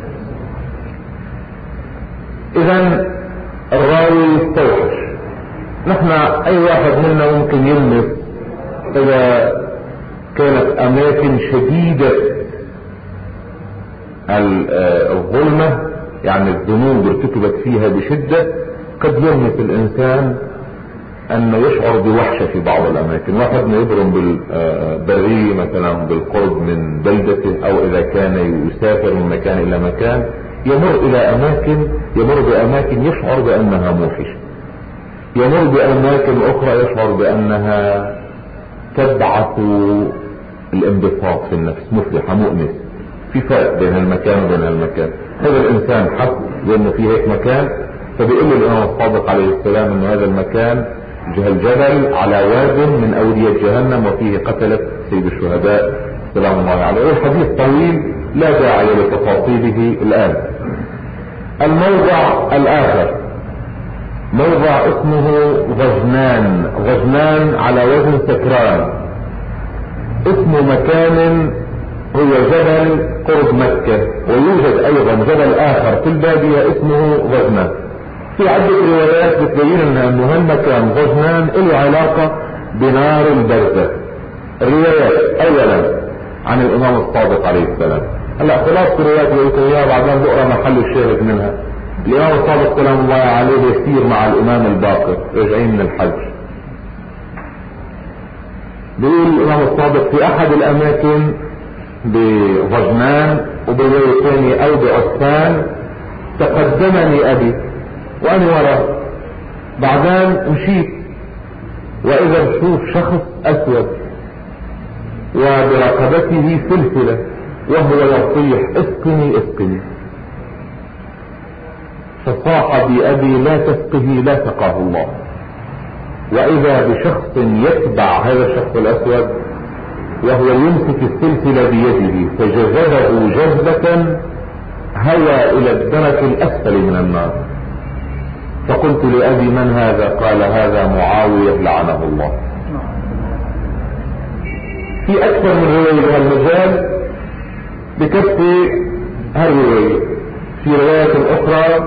اذا الراوي يستوحش. نحن اي واحد منا ممكن يلمس اذا كانت اماكن شديدة الظلمة، يعني الذنوب ارتكبت فيها بشدة، قد يلمس الانسان انه يشعر بوحشة في بعض الاماكن. واحد ما يبرم بالبرية مثلا بالقرب من بلدته، او اذا كان يسافر من مكان الى مكان يمر الى اماكن يمر باماكن يشعر بانها موحشة، يمر باماكن اخرى يشعر بانها تبعث الانبساط في النفس، مفرحة مؤنس. في فرق بين المكان وبين المكان. هذا الانسان حس بانه في هيك مكان، فبيقول له الامام الصادق عليه السلام انه هذا المكان جه الجبل على واد من اودية جهنم وفيه قتلت سيد الشهداء سلام الله عليه. الحديث طويل لا داعي لتفاصيله الان. الموضع الاخر موضع اسمه غجنان. غجنان على وزن سكران، اسم مكان هو جبل قرب مكة، ويوجد ايضا جبل اخر في البادية اسمه غجنان. في عدة روايات بتبين انه هالمكان غجنان له علاقة بنار البرزخ. الروايات اولا عن الامام الصادق عليه السلام. هلا خلاص الروايات اللي قلت اياها بعدين بقرا محل الشاهد منها. الامام الصادق سلام الله عليه يسير مع الامام الباقر راجعين من الحج. بيقول الامام الصادق في احد الاماكن بغجنان وبرواية ثانية او بعسفان تقدمني ابي وانا وراه، بعدين مشيت واذا بشوف شخص اسود وبرقبته سلسلة وهو يصيح اسقني اسقني، فصاح بأبي لا تسقه لا سقاه الله. واذا بشخص يتبع هذا الشخص الاسود وهو يمسك السلسلة بيده فجذبه جذبة هوى الى الدرك الاسفل من النار. فقلت لأبي من هذا؟ قال هذا معاوية لعنه الله. في اكثر من رواية بهالمجال بكفي هالرواية. في رواية اخرى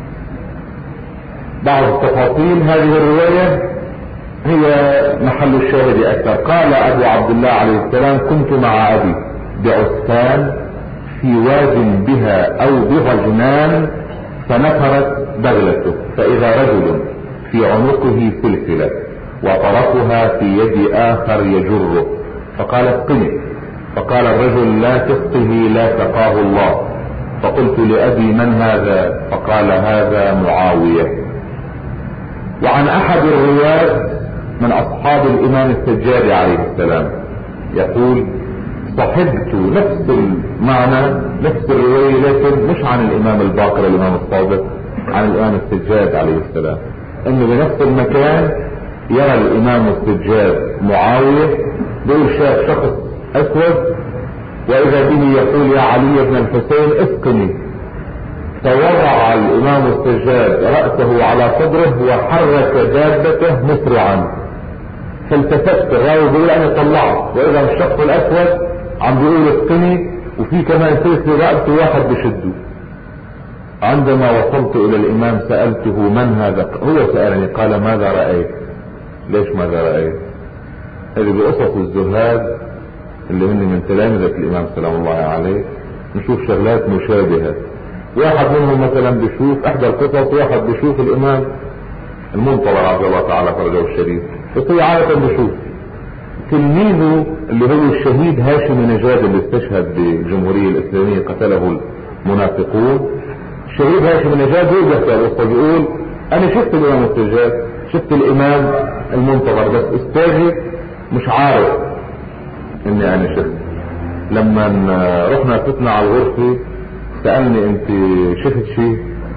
بعض التفاصيل هذه الرواية هي محل الشاهد اكثر. قال ابو عبد الله عليه السلام كنت مع ابي بعسفان في واد بها او بغجنان فنفرت بغلته فاذا رجل في عنقه سلسلة وطرفها في يد اخر يجره فقال اسقني، فقال الرجل لا تسقه لا سقاه الله. فقلت لأبي من هذا؟ فقال هذا معاوية. وعن احد الرواة من اصحاب الامام السجادي عليه السلام يقول صحبت نفس المعنى نفس الرواية لكن مش عن الامام الباقر الامام الصادق، عن الامام السجاد عليه السلام، انه بنفس المكان يرى الامام السجاد معاوية بيقول شاف شخص اسود واذا به يقول يا علي بن الحسين اسقني، فوضع الامام السجاد رأسه على صدره وحرك دابته مسرعا، فالتفت الراوي بيقول انا طلعت واذا الشخص الاسود عم بيقول اسقني وفي كمان سلسلة رأسه واحد بشده. عندما وصلت الى الامام سألته من هذا؟ هو سألني قال ماذا رأيت؟ ليش ماذا رأيت؟ هذه بقصص الزهاد اللي هن من تلامذة الامام سلام الله عليه نشوف شغلات مشابهة. واحد منهم مثلا بيشوف احدى القصص واحد بيشوف الامام المنتظر عز الله تعالى فرجه الشريف، بس هو عادة بيشوف تلميذه اللي هو الشهيد هاشم نجاد اللي استشهد بالجمهورية الاسلامية قتله المنافقون. الشهيد هاشم نجاد هو بيحكي القصة بيقول انا شفت الامام السجاد شفت الامام المنتظر بس استاذي مش عارف اني انا شفت. لما رحنا فتنا على الغرفة سألني انت شفت شيء؟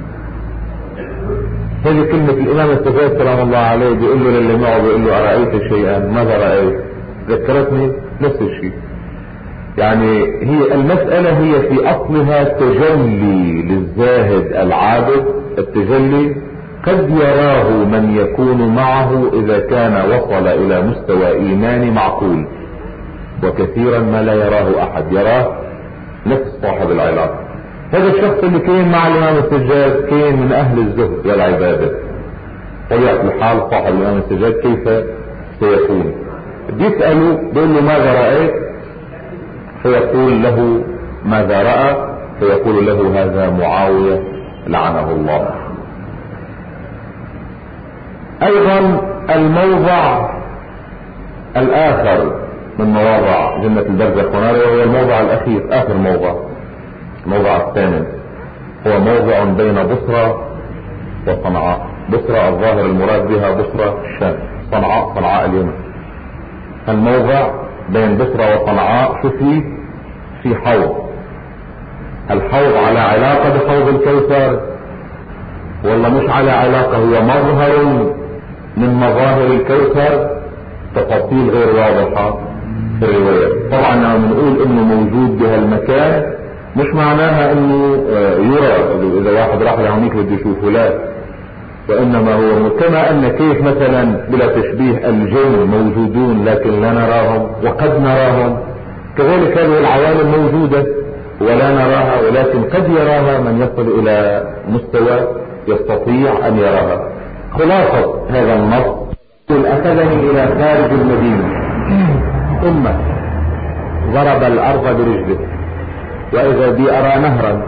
هذه كلمة الامام السجاد سلام الله عليه بيقول له للي معه بيقول له أرأيت شيئا؟ ماذا رأيت؟ ذكرتني نفس الشيء. يعني هي المسألة هي في اصلها تجلي للزاهد العابد. التجلي قد يراه من يكون معه اذا كان وصل الى مستوى ايمان معقول، وكثيرا ما لا يراه احد، يراه نفس صاحب العلاقة. هذا الشخص اللي كان مع الامام السجاد كان من اهل الزهد والعبادة. طبيعة الحال صاحب الامام السجاد كيف سيكون؟ بيسأله بيقول له ماذا رأيت؟ فيقول له ماذا رأى؟ فيقول له هذا معاوية لعنه الله. ايضا الموضع الاخر من مواضع جنة البرزخ وناره وهو الموضع الاخير اخر موضع، الموضع الثامن، هو موضع بين بصرى وصنعاء. بصرى الظاهر المراد بها بصرى الشام، صنعاء صنعاء اليمن. الموضع بين بصرى وصنعاء شو فيه؟ في حوض. الحوض على علاقة بحوض الكوثر ولا مش على علاقة؟ هو مظهر من مظاهر الكوثر تفاصيل غير واضحة في الرواية. طبعا لما بنقول انه موجود بهالمكان مش معناها انه يرى اذا واحد راح لهونيك بده يشوفه، لا، وانما هو كما ان كيف مثلا بلا تشبيه الجن موجودون لكن لا نراهم وقد نراهم، كذلك هذه العوالم موجودة ولا نراها ولكن قد يراها من يصل الى مستوى يستطيع ان يراها. خلاصة هذا النص: اخذني الى خارج المدينة ثم ضرب الارض برجله واذا بي ارى نهرا،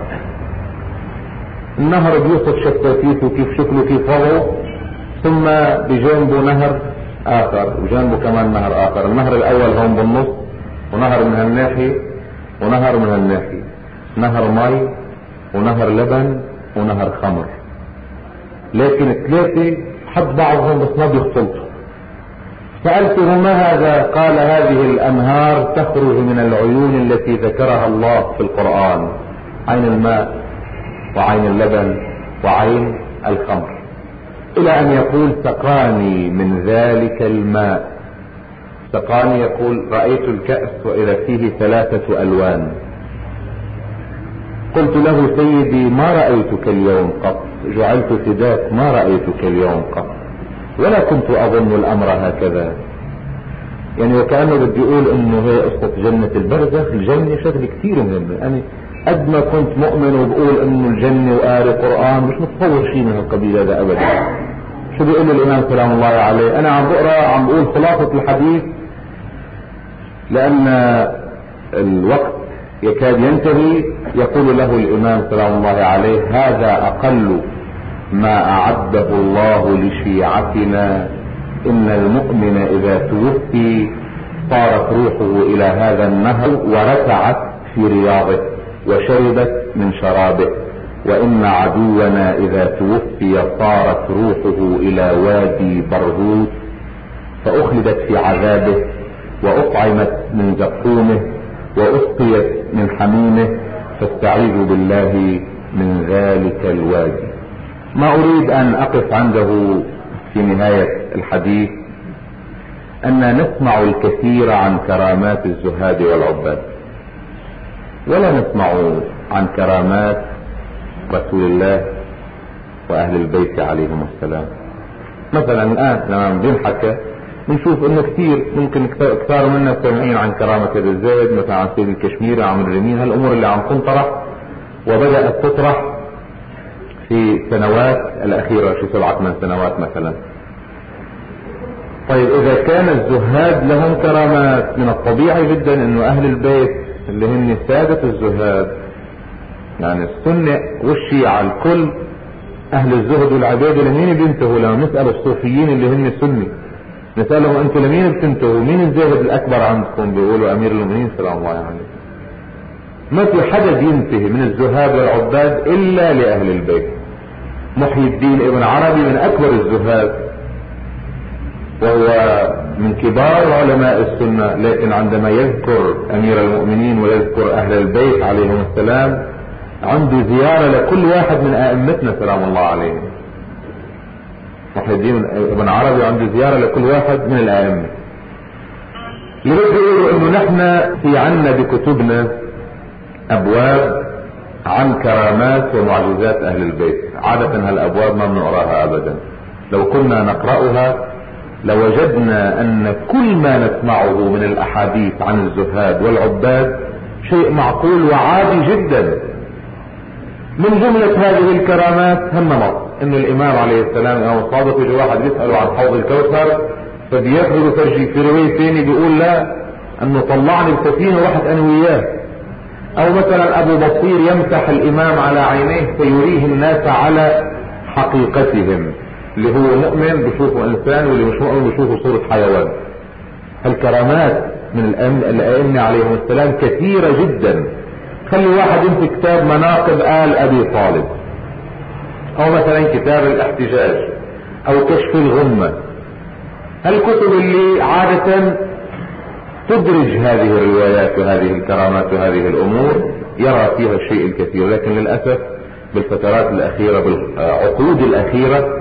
النهر بيوصف شفافيته كيف شكله كيف وضعه، ثم بجانبه نهر اخر وجانبه كمان نهر اخر. النهر الاول هون بالنص ونهر من هالناحية ونهر من هالناحية، نهر مي ونهر لبن ونهر خمر، لكن الثلاثة حد بعضهم بس ما بيختلطوا. سألته ما هذا؟ قال هذه الأنهار تخرج من العيون التي ذكرها الله في القرآن: عين الماء وعين اللبن وعين الخمر، إلى أن يقول سقاني من ذلك الماء. سقاني يقول رأيت الكأس وإذا فيه ثلاثة ألوان. قلت له سيدي ما رأيتك اليوم قط، جعلت فداك ما رأيتك اليوم قط، ولا كنت أظن الأمر هكذا. يعني وكأنه بدي يقول إنه هي قصة جنة البرزخ، الجنة شغلة كثير مهمة. يعني قد ما كنت مؤمن وبقول إنه الجنة وقارئ قرآن مش متصور شيء من هالقبيل هذا أبدا. شو بيقول الإمام سلام الله عليه؟ أنا عم بقرأ عم بقول خلاصة الحديث لأن الوقت يكاد ينتهي. يقول له الإمام سلام الله عليه: هذا أقل ما أعده الله لشيعتنا، إن المؤمن إذا توفي صارت روحه إلى هذا النهر ورتعت في رياضه وشربت من شرابه، وإن عدونا إذا توفي صارت روحه إلى وادي برهوت فأخلدت في عذابه وأطعمت من زقومه وأسقيت من حميمه، فاستعيذوا بالله من ذلك الوادي. ما أريد أن أقف عنده في نهاية الحديث أن نسمع الكثير عن كرامات الزهاد والعباد، ولا نسمع عن كرامات رسول الله وأهل البيت عليهم السلام. مثلا الآن لما بنحكى بنشوف انه كثير ممكن كثار منا سامعين عن كرامة الزاهد، مثلا عن سيد الكشميري، عن الرمين، هالامور اللي عم تنطرح وبدأت تطرح في السنوات الاخيرة، في سبعة من سنوات مثلا. طيب اذا كان الزهاد لهم كرامات، من الطبيعي جدا انه اهل البيت اللي هن سادة الزهاد، يعني السنة والشيعة الكل اهل الزهد والعبادة، لمين بينتهوا؟ لما نسأل الصوفيين اللي هن سني نسألهم انتوا لمين بتنتهوا؟ مين الزاهد الاكبر عندكم؟ بيقولوا امير المؤمنين سلام الله عليه. ما في حدا بينتهي من الزهاد والعباد الا لاهل البيت. محي الدين ابن عربي من اكبر الزهاد وهو من كبار علماء السنة، لكن عندما يذكر امير المؤمنين ويذكر اهل البيت عليهم السلام عنده زيارة لكل واحد من ائمتنا سلام الله عليهم. محي الدين ابن عربي عنده زيارة لكل واحد من الائمة. يريد يقولوا انه نحن في عنا بكتبنا ابواب عن كرامات ومعجزات اهل البيت، عادة هالابواب ما بنقراها ابدا. لو كنا نقرأها لوجدنا ان كل ما نسمعه من الاحاديث عن الزهاد والعباد شيء معقول وعادي جدا. من جملة هذه الكرامات هالنمط، ان الامام عليه السلام او الصادق يجي واحد يسأله عن حوض الكوثر فبيخرج فرجي. في رواية ثاني بيقول لا، انه طلعني بسفينة ورحت انا وياه. او مثلا ابو بصير يمسح الامام على عينيه فيريه الناس على حقيقتهم، اللي هو مؤمن بيشوفه انسان واللي مش مؤمن بيشوفه صورة حيوان. الكرامات من الائمة عليهم السلام كثيرة جدا. خلي واحد يمسك كتاب مناقب آل ابي طالب، او مثلا كتاب الاحتجاج او كشف الغمة، الكتب اللي عادة تدرج هذه الروايات وهذه الكرامات وهذه الامور يرى فيها الشيء الكثير. لكن للأسف بالفترات الاخيرة بالعقود الاخيرة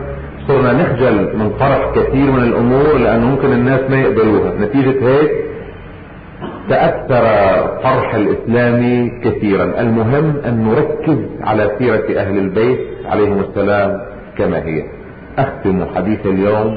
صرنا نخجل من طرح كثير من الامور لانه ممكن الناس ما يقبلوها. نتيجة هيك تأثر طرح الاسلامي كثيرا. المهم ان نركز على سيرة اهل البيت عليهم السلام كما هي. اختم حديث اليوم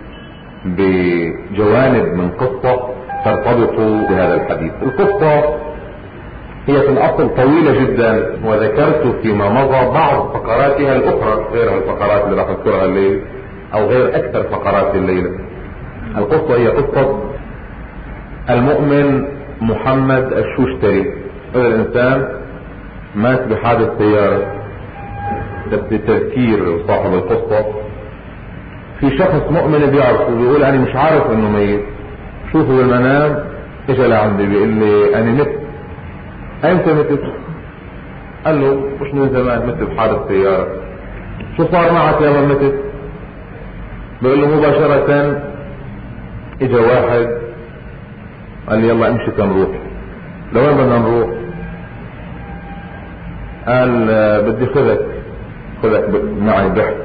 بجوانب من قصة ترتبط بهذا الحديث. القصة هي في الاصل طويلة جدا، وذكرت فيما مضى بعض فقراتها الاخرى غير الفقرات اللي راح اذكرها الليل او غير اكثر فقرات الليلة. القصة هي قصة المؤمن محمد الشوشتري. هذا الانسان مات بحادث سيارة. بس لتذكير صاحب القصة، في شخص مؤمن بيعرفه بيقول انا مش عارف انه ميت، شوفوا بالمنام اجى لعندي بيقول لي انا مت. امتى متت؟ قال له مش من زمان، مت بحادث سيارة. شو صار معك يا من متت؟ بيقول له مباشرة اجى واحد قال لي يلا امشي تنروح. لوين بدنا نروح؟ قال بدي خذك خذك معي بحث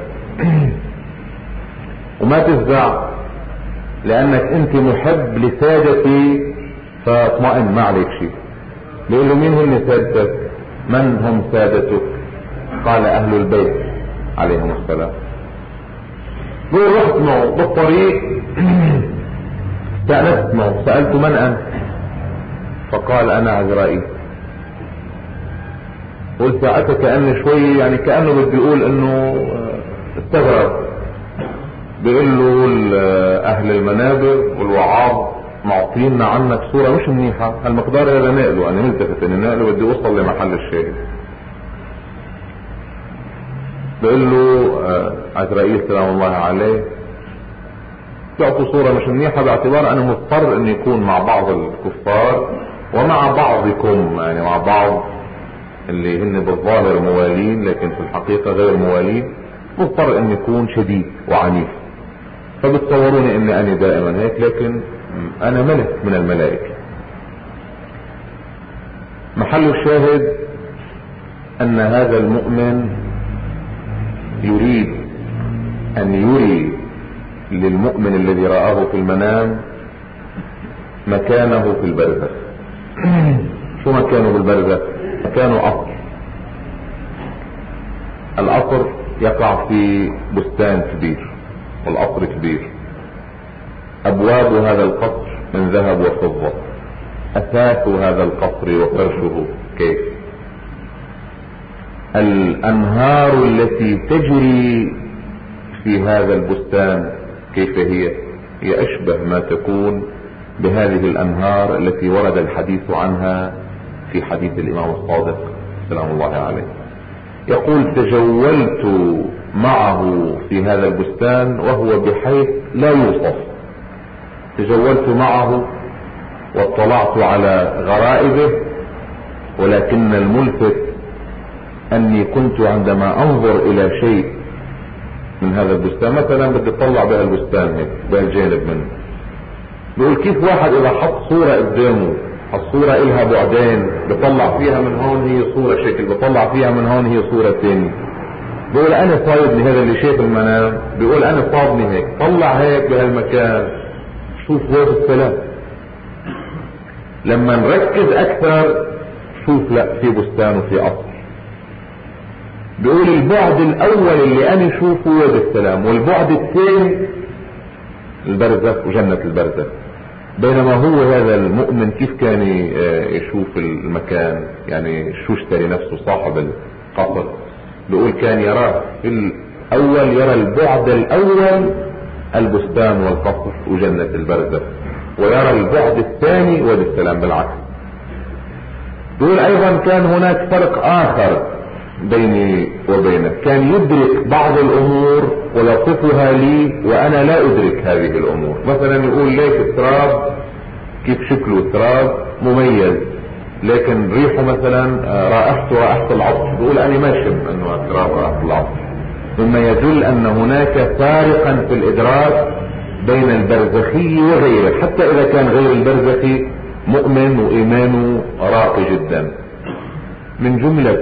وما تفزع لانك انت محب لسادتي فاطمئن ما عليك شيء. بيقول له مين هم سادتك؟ من هم سادتك؟ قال اهل البيت عليهم السلام. بيقول رحت معه بالطريق استأنست معه، سألته من انت؟ فقال انا عزرائيل. قلت ساعتها كأنه شوي يعني كأنه بده يقول انه استغرب. بيقول له اهل المنابر والوعاظ معطينا عنك صورة مش منيحة. المقدار هذا نقله، انا ملتفت اني نقله بدي اوصل لمحل الشاهد. بيقول له عزرائيل سلام الله عليه تعطوا صورة مش منيحة باعتبار انا مضطر ان يكون مع بعض الكفار ومع بعضكم، يعني مع بعض اللي هن بالظاهر موالين لكن في الحقيقة غير موالين، مضطر ان يكون شديد وعنيف. فبتصوروني اني انا دائما هيك، لكن انا ملك من الملائكة. محل الشاهد ان هذا المؤمن يريد ان يري للمؤمن الذي رآه في المنام مكانه في البرزخ. شو مكانه بالبرزخ؟ مكانه قصر. القصر يقع في بستان كبير والقصر كبير. ابواب هذا القصر من ذهب وفضة. اثاث هذا القصر وفرشه كيف. الانهار التي تجري في هذا البستان كيف هي؟ هي اشبه ما تكون بهذه الانهار التي ورد الحديث عنها في حديث الامام الصادق سلام الله عليه. يقول تجولت معه في هذا البستان وهو بحيث لا يوصف. تجولت معه واطلعت على غرائبه، ولكن الملفت اني كنت عندما انظر الى شيء من هذا البستان، مثلا بدي اطلع بها البستان هيك بهالجانب منه، بقول كيف واحد اذا حط صورة قدامه، الصورة الها بعدين، بطلع فيها من هون هي صورة شكل، بطلع فيها من هون هي صورة تاني. بقول انا صايبني هذا اللي شايف المنام، بيقول انا صابني هيك، طلع هيك بهالمكان، شوف وين السلام. لما نركز اكثر شوف لا في بستان وفي قصر. بيقول البعد الاول اللي انا شوفه وادي السلام، والبعد الثاني البرزخ وجنة البرزخ. بينما هو هذا المؤمن كيف كان يشوف المكان، يعني الشوشتري نفسه صاحب القصر بيقول كان يراه في الاول، يرى البعد الاول البستان والقصر وجنة البرزخ، ويرى البعد الثاني وادي السلام بالعكس. بيقول ايضا كان هناك فرق اخر بيني وبينه، كان يدرك بعض الامور ويصفها لي وانا لا ادرك هذه الامور. مثلا يقول ليك التراب كيف شكله التراب مميز، لكن ريحه مثلا رائحته رائحة العطر، بيقول انا ما شم انه التراب رائحة العطر، مما يدل ان هناك فارقا في الادراك بين البرزخي وغيره، حتى اذا كان غير البرزخي مؤمن وايمانه راقي جدا. من جملة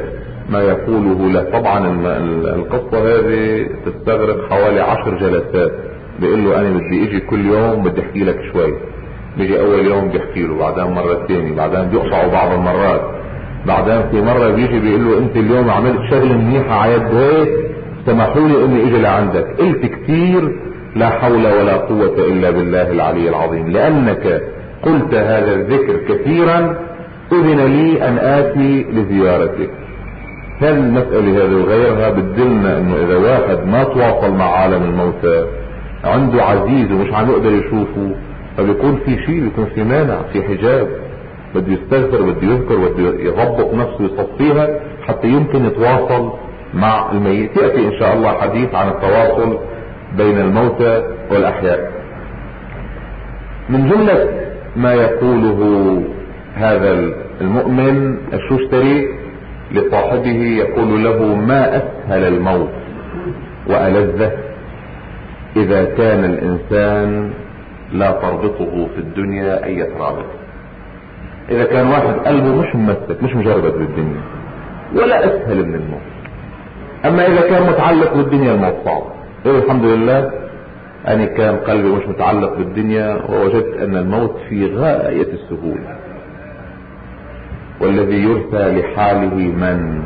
ما يقوله له. طبعا القصة هذه تستغرق حوالي عشر جلسات. بيقول له انا بدي اجي كل يوم بدي احكي لك شوي. بيجي اول يوم بيحكي له، بعدين مرة ثانية، بعدين بيقطعوا بعض المرات، بعدين في مرة بيجي بيقول له انت اليوم عملت شغل منيحة عيد هيك، سمحوا لي اني اجي لعندك. قلت كثير لا حول ولا قوة الا بالله العلي العظيم، لانك قلت هذا الذكر كثيرا اذن لي ان اتي لزيارتك. هذه المسألة هذه وغيرها بتدلنا انه اذا واحد ما تواصل مع عالم الموتى، عنده عزيز ومش عم يقدر يشوفه، فبيكون في شيء، بيكون في مانع، في حجاب، بده يستغفر، بده يذكر، بده يضبط نفسه يصفيها حتى يمكن يتواصل مع الميت. يأتي ان شاء الله حديث عن التواصل بين الموتى والاحياء. من جملة ما يقوله هذا المؤمن الشوشتري لصاحبه، يقول له: ما اسهل الموت والذه اذا كان الانسان لا تربطه في الدنيا اي رابط. اذا كان واحد قلبه مش ممسك، مش مجرد بالدنيا، ولا اسهل من الموت. اما اذا كان متعلق بالدنيا الموت صعب. إيه الحمد لله أنا كان قلبي مش متعلق بالدنيا، ووجدت أن الموت في غاية السهولة. والذي يرثى لحاله من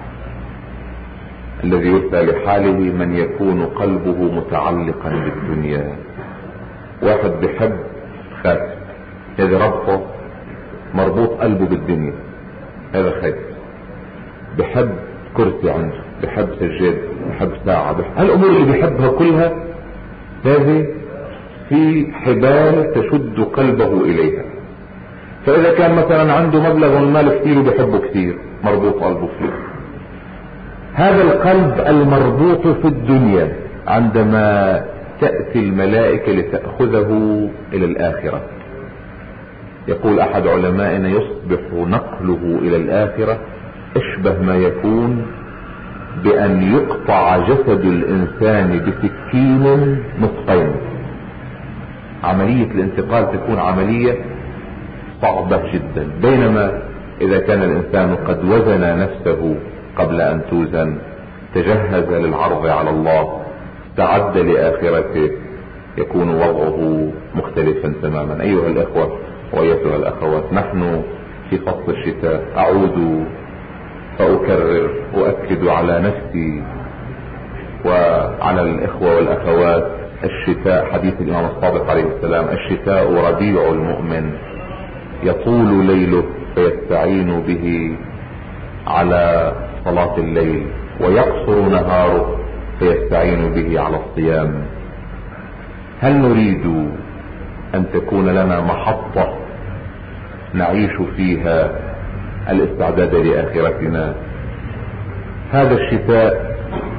الذي يرثى لحاله من يكون قلبه متعلقا بالدنيا. واحد بحب خاسر، هذا ربطه مربوط قلبه بالدنيا، هذا خاسر. بحب كرسي عنده، بحب سجاد، بحب ساعة، بحب هالأمور اللي بحبها كلها هذه في حبال تشد قلبه إليها. فإذا كان مثلا عنده مبلغ المال كثير وبحبه كثير، مربوط قلبه فيه. هذا القلب المربوط في الدنيا عندما تأتي الملائكة لتأخذه إلى الآخرة، يقول أحد علمائنا: يصبح نقله إلى الآخرة أشبه ما يكون بأن يقطع جسد الإنسان بسكين نصفين. عملية الانتقال تكون عملية صعبة جدا، بينما إذا كان الإنسان قد وزن نفسه قبل أن توزن، تجهز للعرض على الله، استعد لآخرته، يكون وضعه مختلفا تماما. أيها الأخوة وأيتها الأخوات، نحن في فصل الشتاء. أعود فأكرر أؤكد على نفسي وعلى الإخوة والأخوات: الشتاء، حديث الإمام الصادق عليه السلام: الشتاء ربيع المؤمن، يطول ليله فيستعين به على صلاة الليل، ويقصر نهاره فيستعين به على الصيام. هل نريد أن تكون لنا محطة نعيش فيها الاستعداد لآخرتنا؟ هذا الشتاء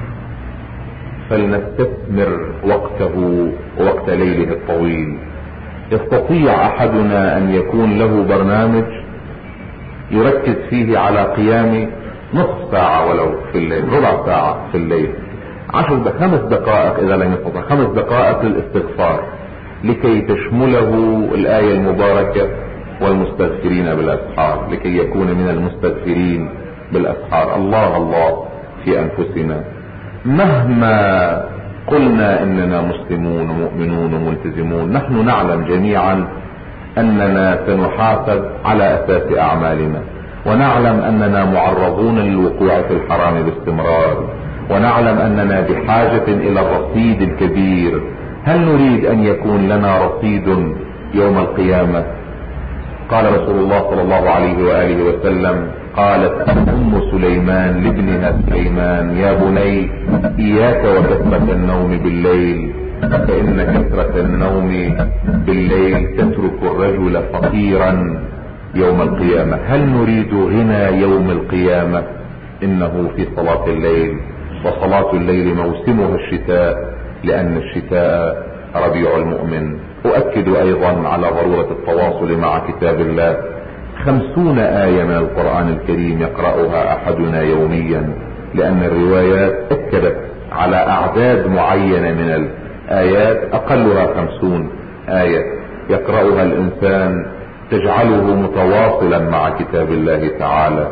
فلنستثمر وقته ووقت ليله الطويل. يستطيع أحدنا أن يكون له برنامج يركز فيه على قيام نصف ساعة ولو في الليل، ربع ساعة في الليل، عشر دقائق، خمس دقائق إذا لم يستطع، خمس دقائق للاستغفار، لكي تشمله الآية المباركة: والمستغفرين بالأسحار، لكي يكون من المستغفرين بالأسحار. الله الله في أنفسنا. مهما قلنا إننا مسلمون ومؤمنون وملتزمون، نحن نعلم جميعا أننا سنحاسب على أساس أعمالنا، ونعلم أننا معرضون للوقوع في الحرام باستمرار، ونعلم أننا بحاجة إلى الرصيد الكبير. هل نريد أن يكون لنا رصيد يوم القيامة؟ قال رسول الله صلى الله عليه وآله وسلم: قالت أم سليمان لابنها سليمان: يا بني إياك وكثرة النوم بالليل، فإن كثرة النوم بالليل تترك الرجل فقيرا يوم القيامة. هل نريد غنى يوم القيامة؟ إنه في صلاة الليل، وصلاة الليل موسمها الشتاء، لأن الشتاء ربيع المؤمن. أؤكد أيضا على ضرورة التواصل مع كتاب الله. خمسون آية من القرآن الكريم يقرأها أحدنا يوميا، لأن الروايات أكدت على أعداد معينة من الآيات، أقلها خمسون آية يقرأها الإنسان، تجعله متواصلا مع كتاب الله تعالى.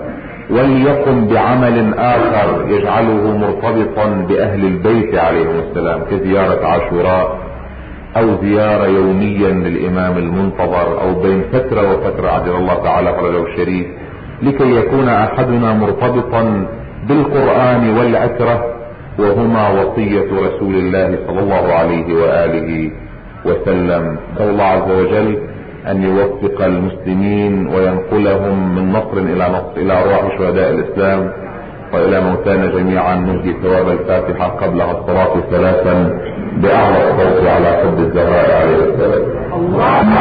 وليقم بعمل آخر يجعله مرتبطا بأهل البيت عليهم السلام، كزيارة عاشوراء أو زيارة يوميا للإمام المنتظر، أو بين فترة وفترة عجل الله تعالى فرجه الشريف، لكي يكون أحدنا مرتبطا بالقرآن والعترة، وهما وصية رسول الله صلى الله عليه وآله وسلم. نسأل الله عز وجل أن يوفق المسلمين وينقلهم من نصر إلى نصر إلى أرواح شهداء الإسلام وإلى موتانا جميعا. نهدي ثواب الفاتحة قبلها الصلاة ثلاثا بأعلى الصوت على حب الزهراء عليه السلام. اللهم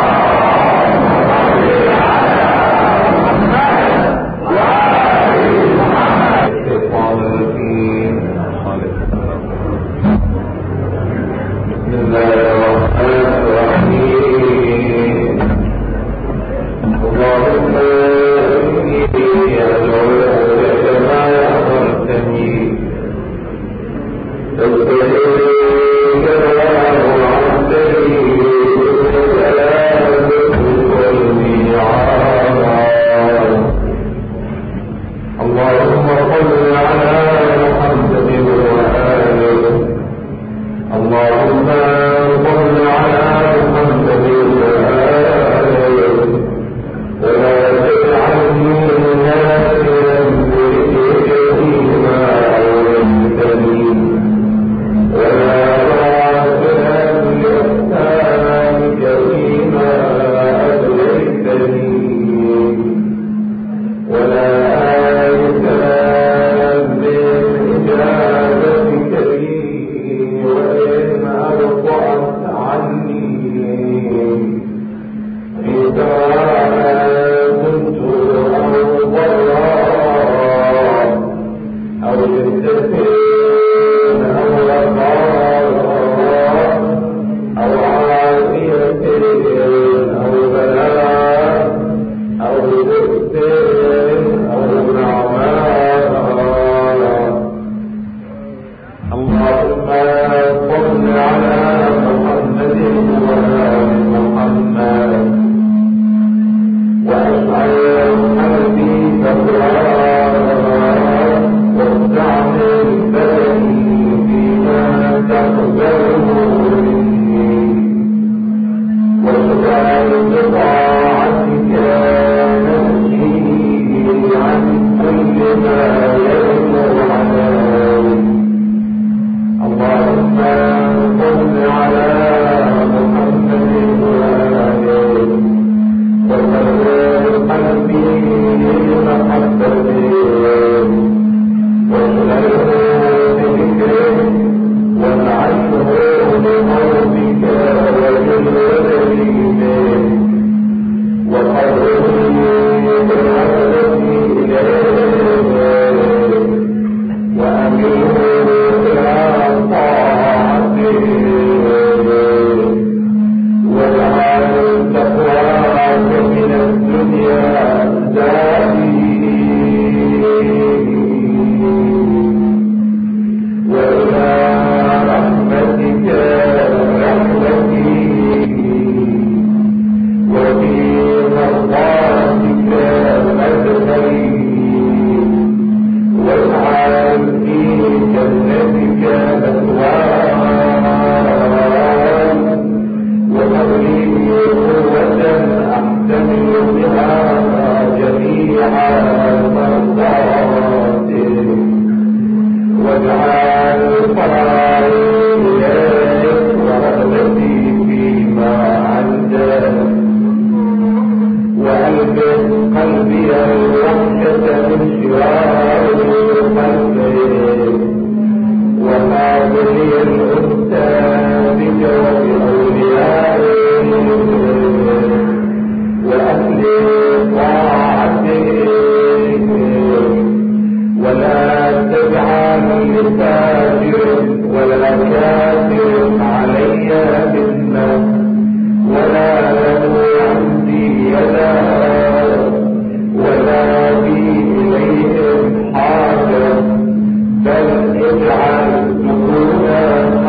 بل اجعل نفوسنا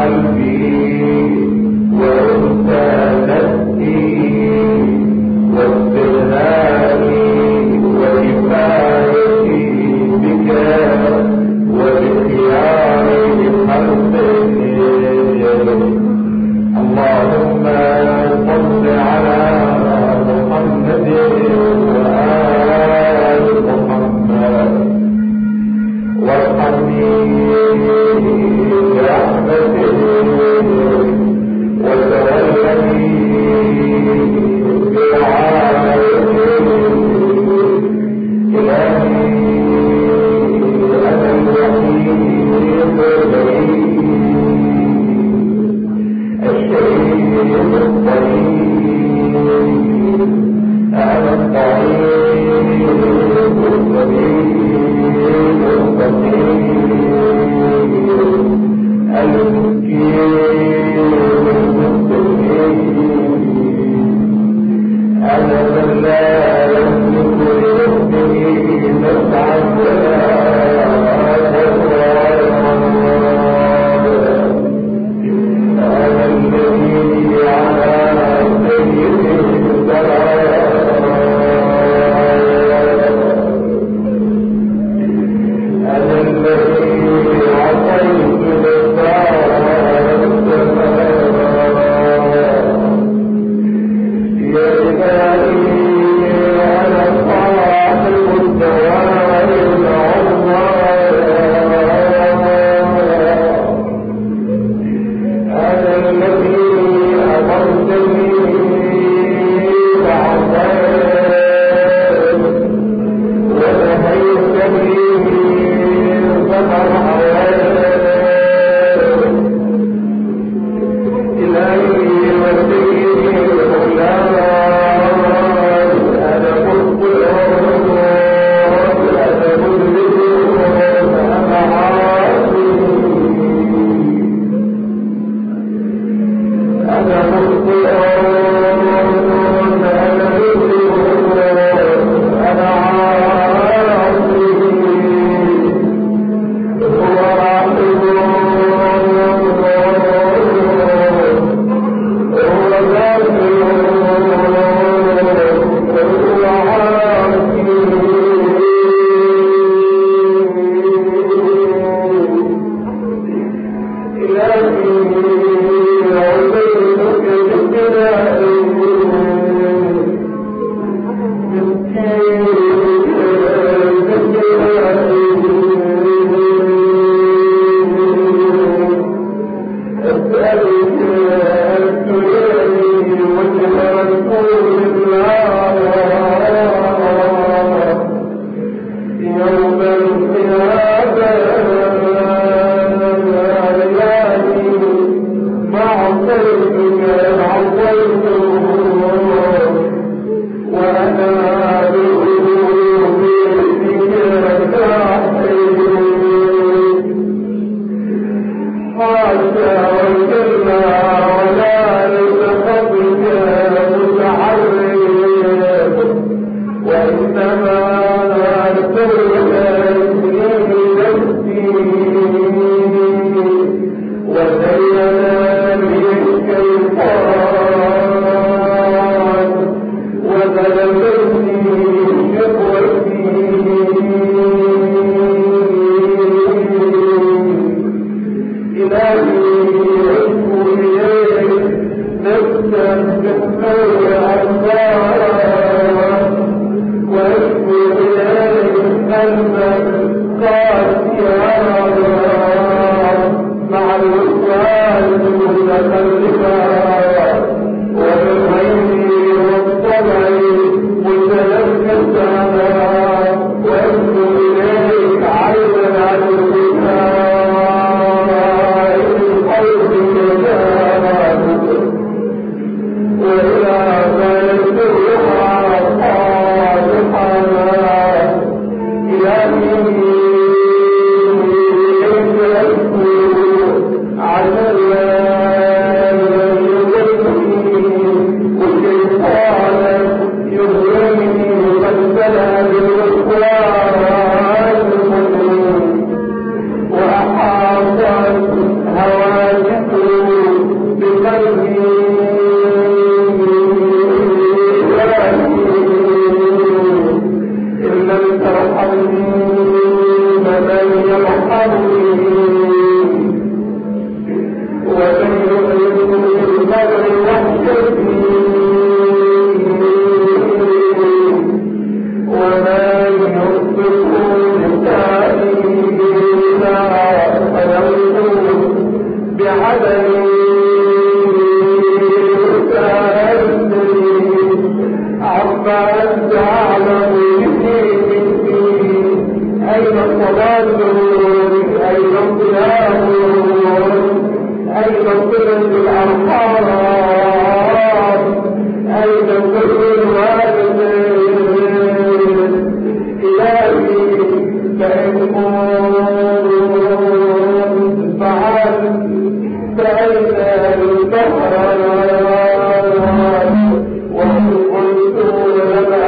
وإن قلت لما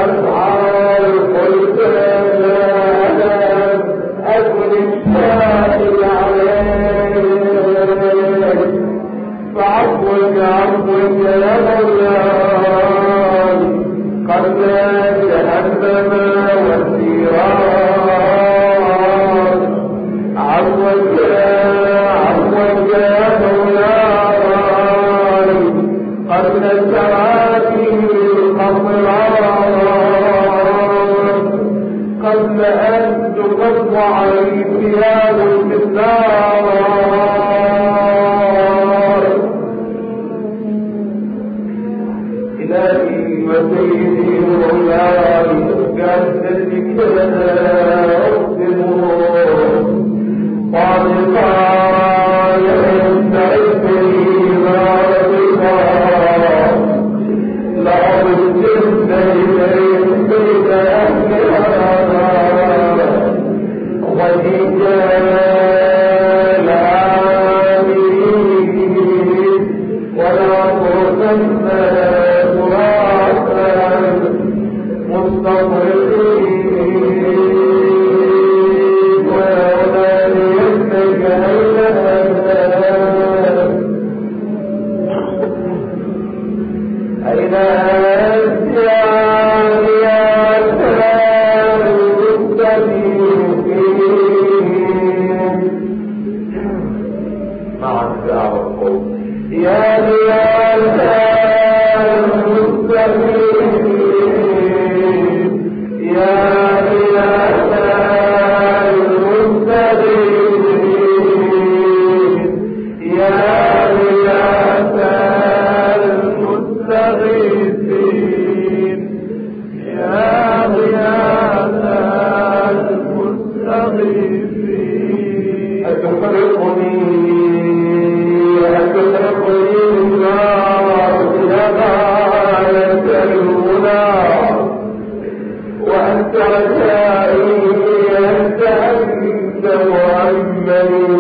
ترفع عليه ثياب من نار إلهي وسيدي وعلاني بأسلك أقسمه صادقا يستعفني ما رضيها لا بالجنة إليه بين أهلها ورجال عاملين ولا تسمى تراثا مستطرقين ولا يتجاهلها أين أنت يا يا رياض المستقيم يا رياض المستقيم يا رياض المستغيثين يا رياض المستغيثين أتفرقني وأنت رجائي أنت أنت مؤملي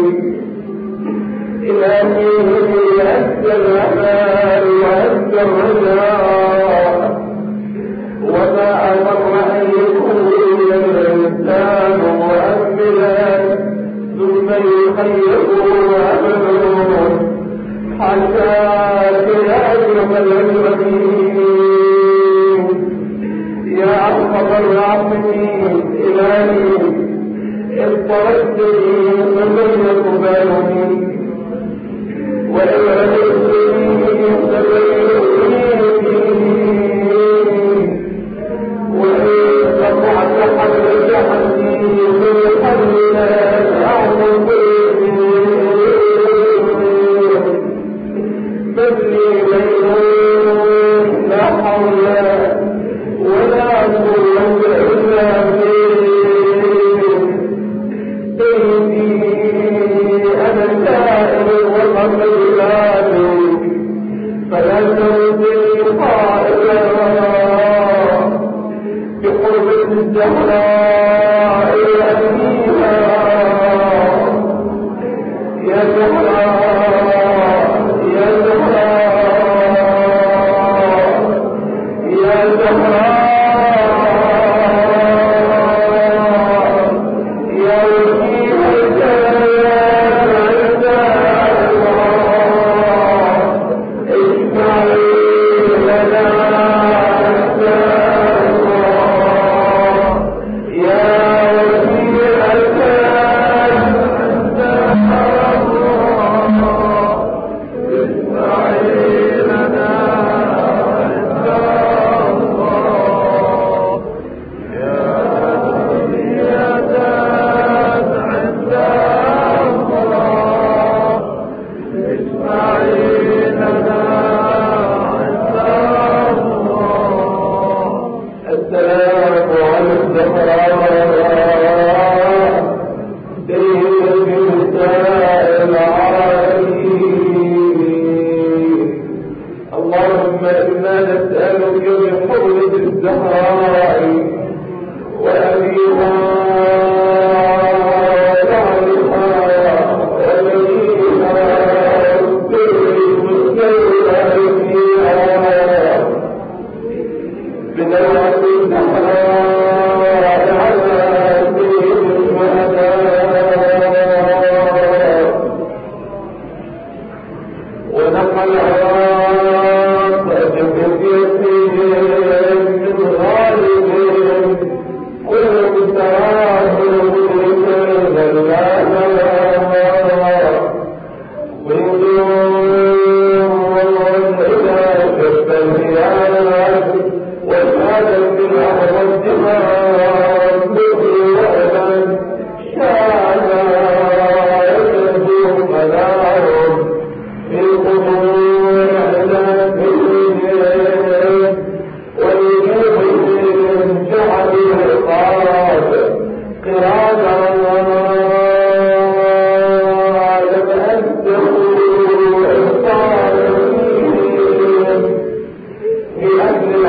إلهي أنت الأمان وأنت الرجاء وما أمر أن يكون الإنسان مؤملا ثم يخير أمله حتى يأجرم الأجرمين يا أحفظ الراحمين إلهي اضطردني فبين قبالهم وإن رجلتني فبين وإن قطعت حبل جحدي من حبل أعظم بدلي بينهم لا حول ولا قوة إلا بيدي أنا سائل وقبلان فلا تنزل قائلا بقرب الزهراء يأتيها يا زهراء يا زهراء يا زهراء يا وجيه الجلال اسمعي لنا يا وجيه الجلال السلام على الزهراء سيد النساء العالمين اللهم إنا نسألك بحرمة الزهراء وأبيها وعلها ونبيها والسر والسيرة فيها بدعوة الزهراء على سيد الشهداء ونقل عراق بكثير من غالبهم كل متراهم من الله ويقولون إلى كفه وهذا في الأرض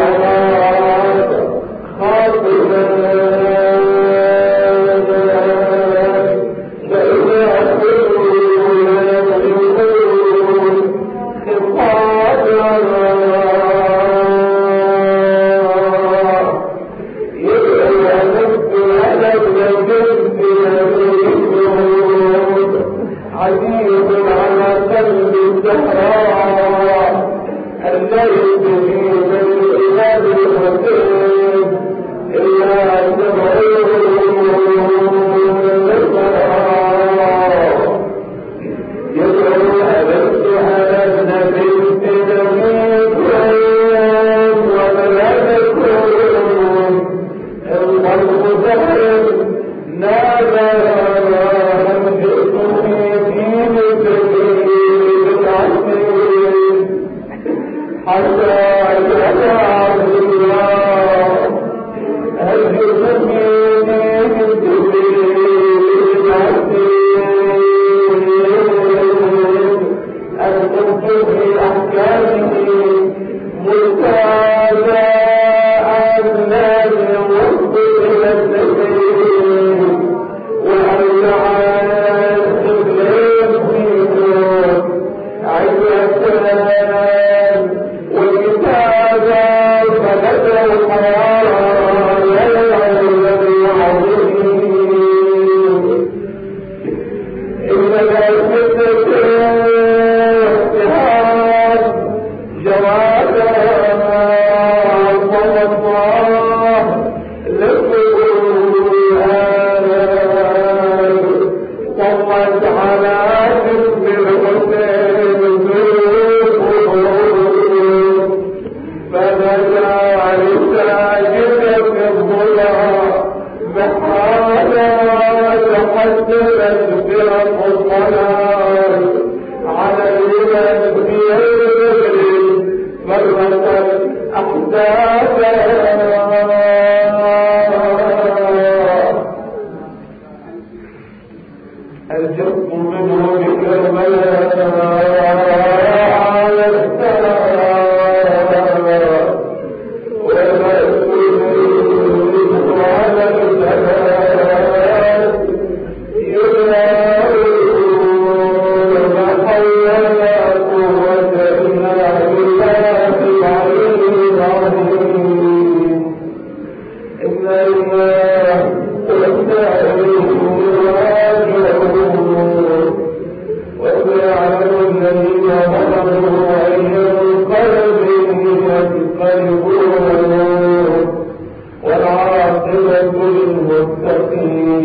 والعاقبة للمتقين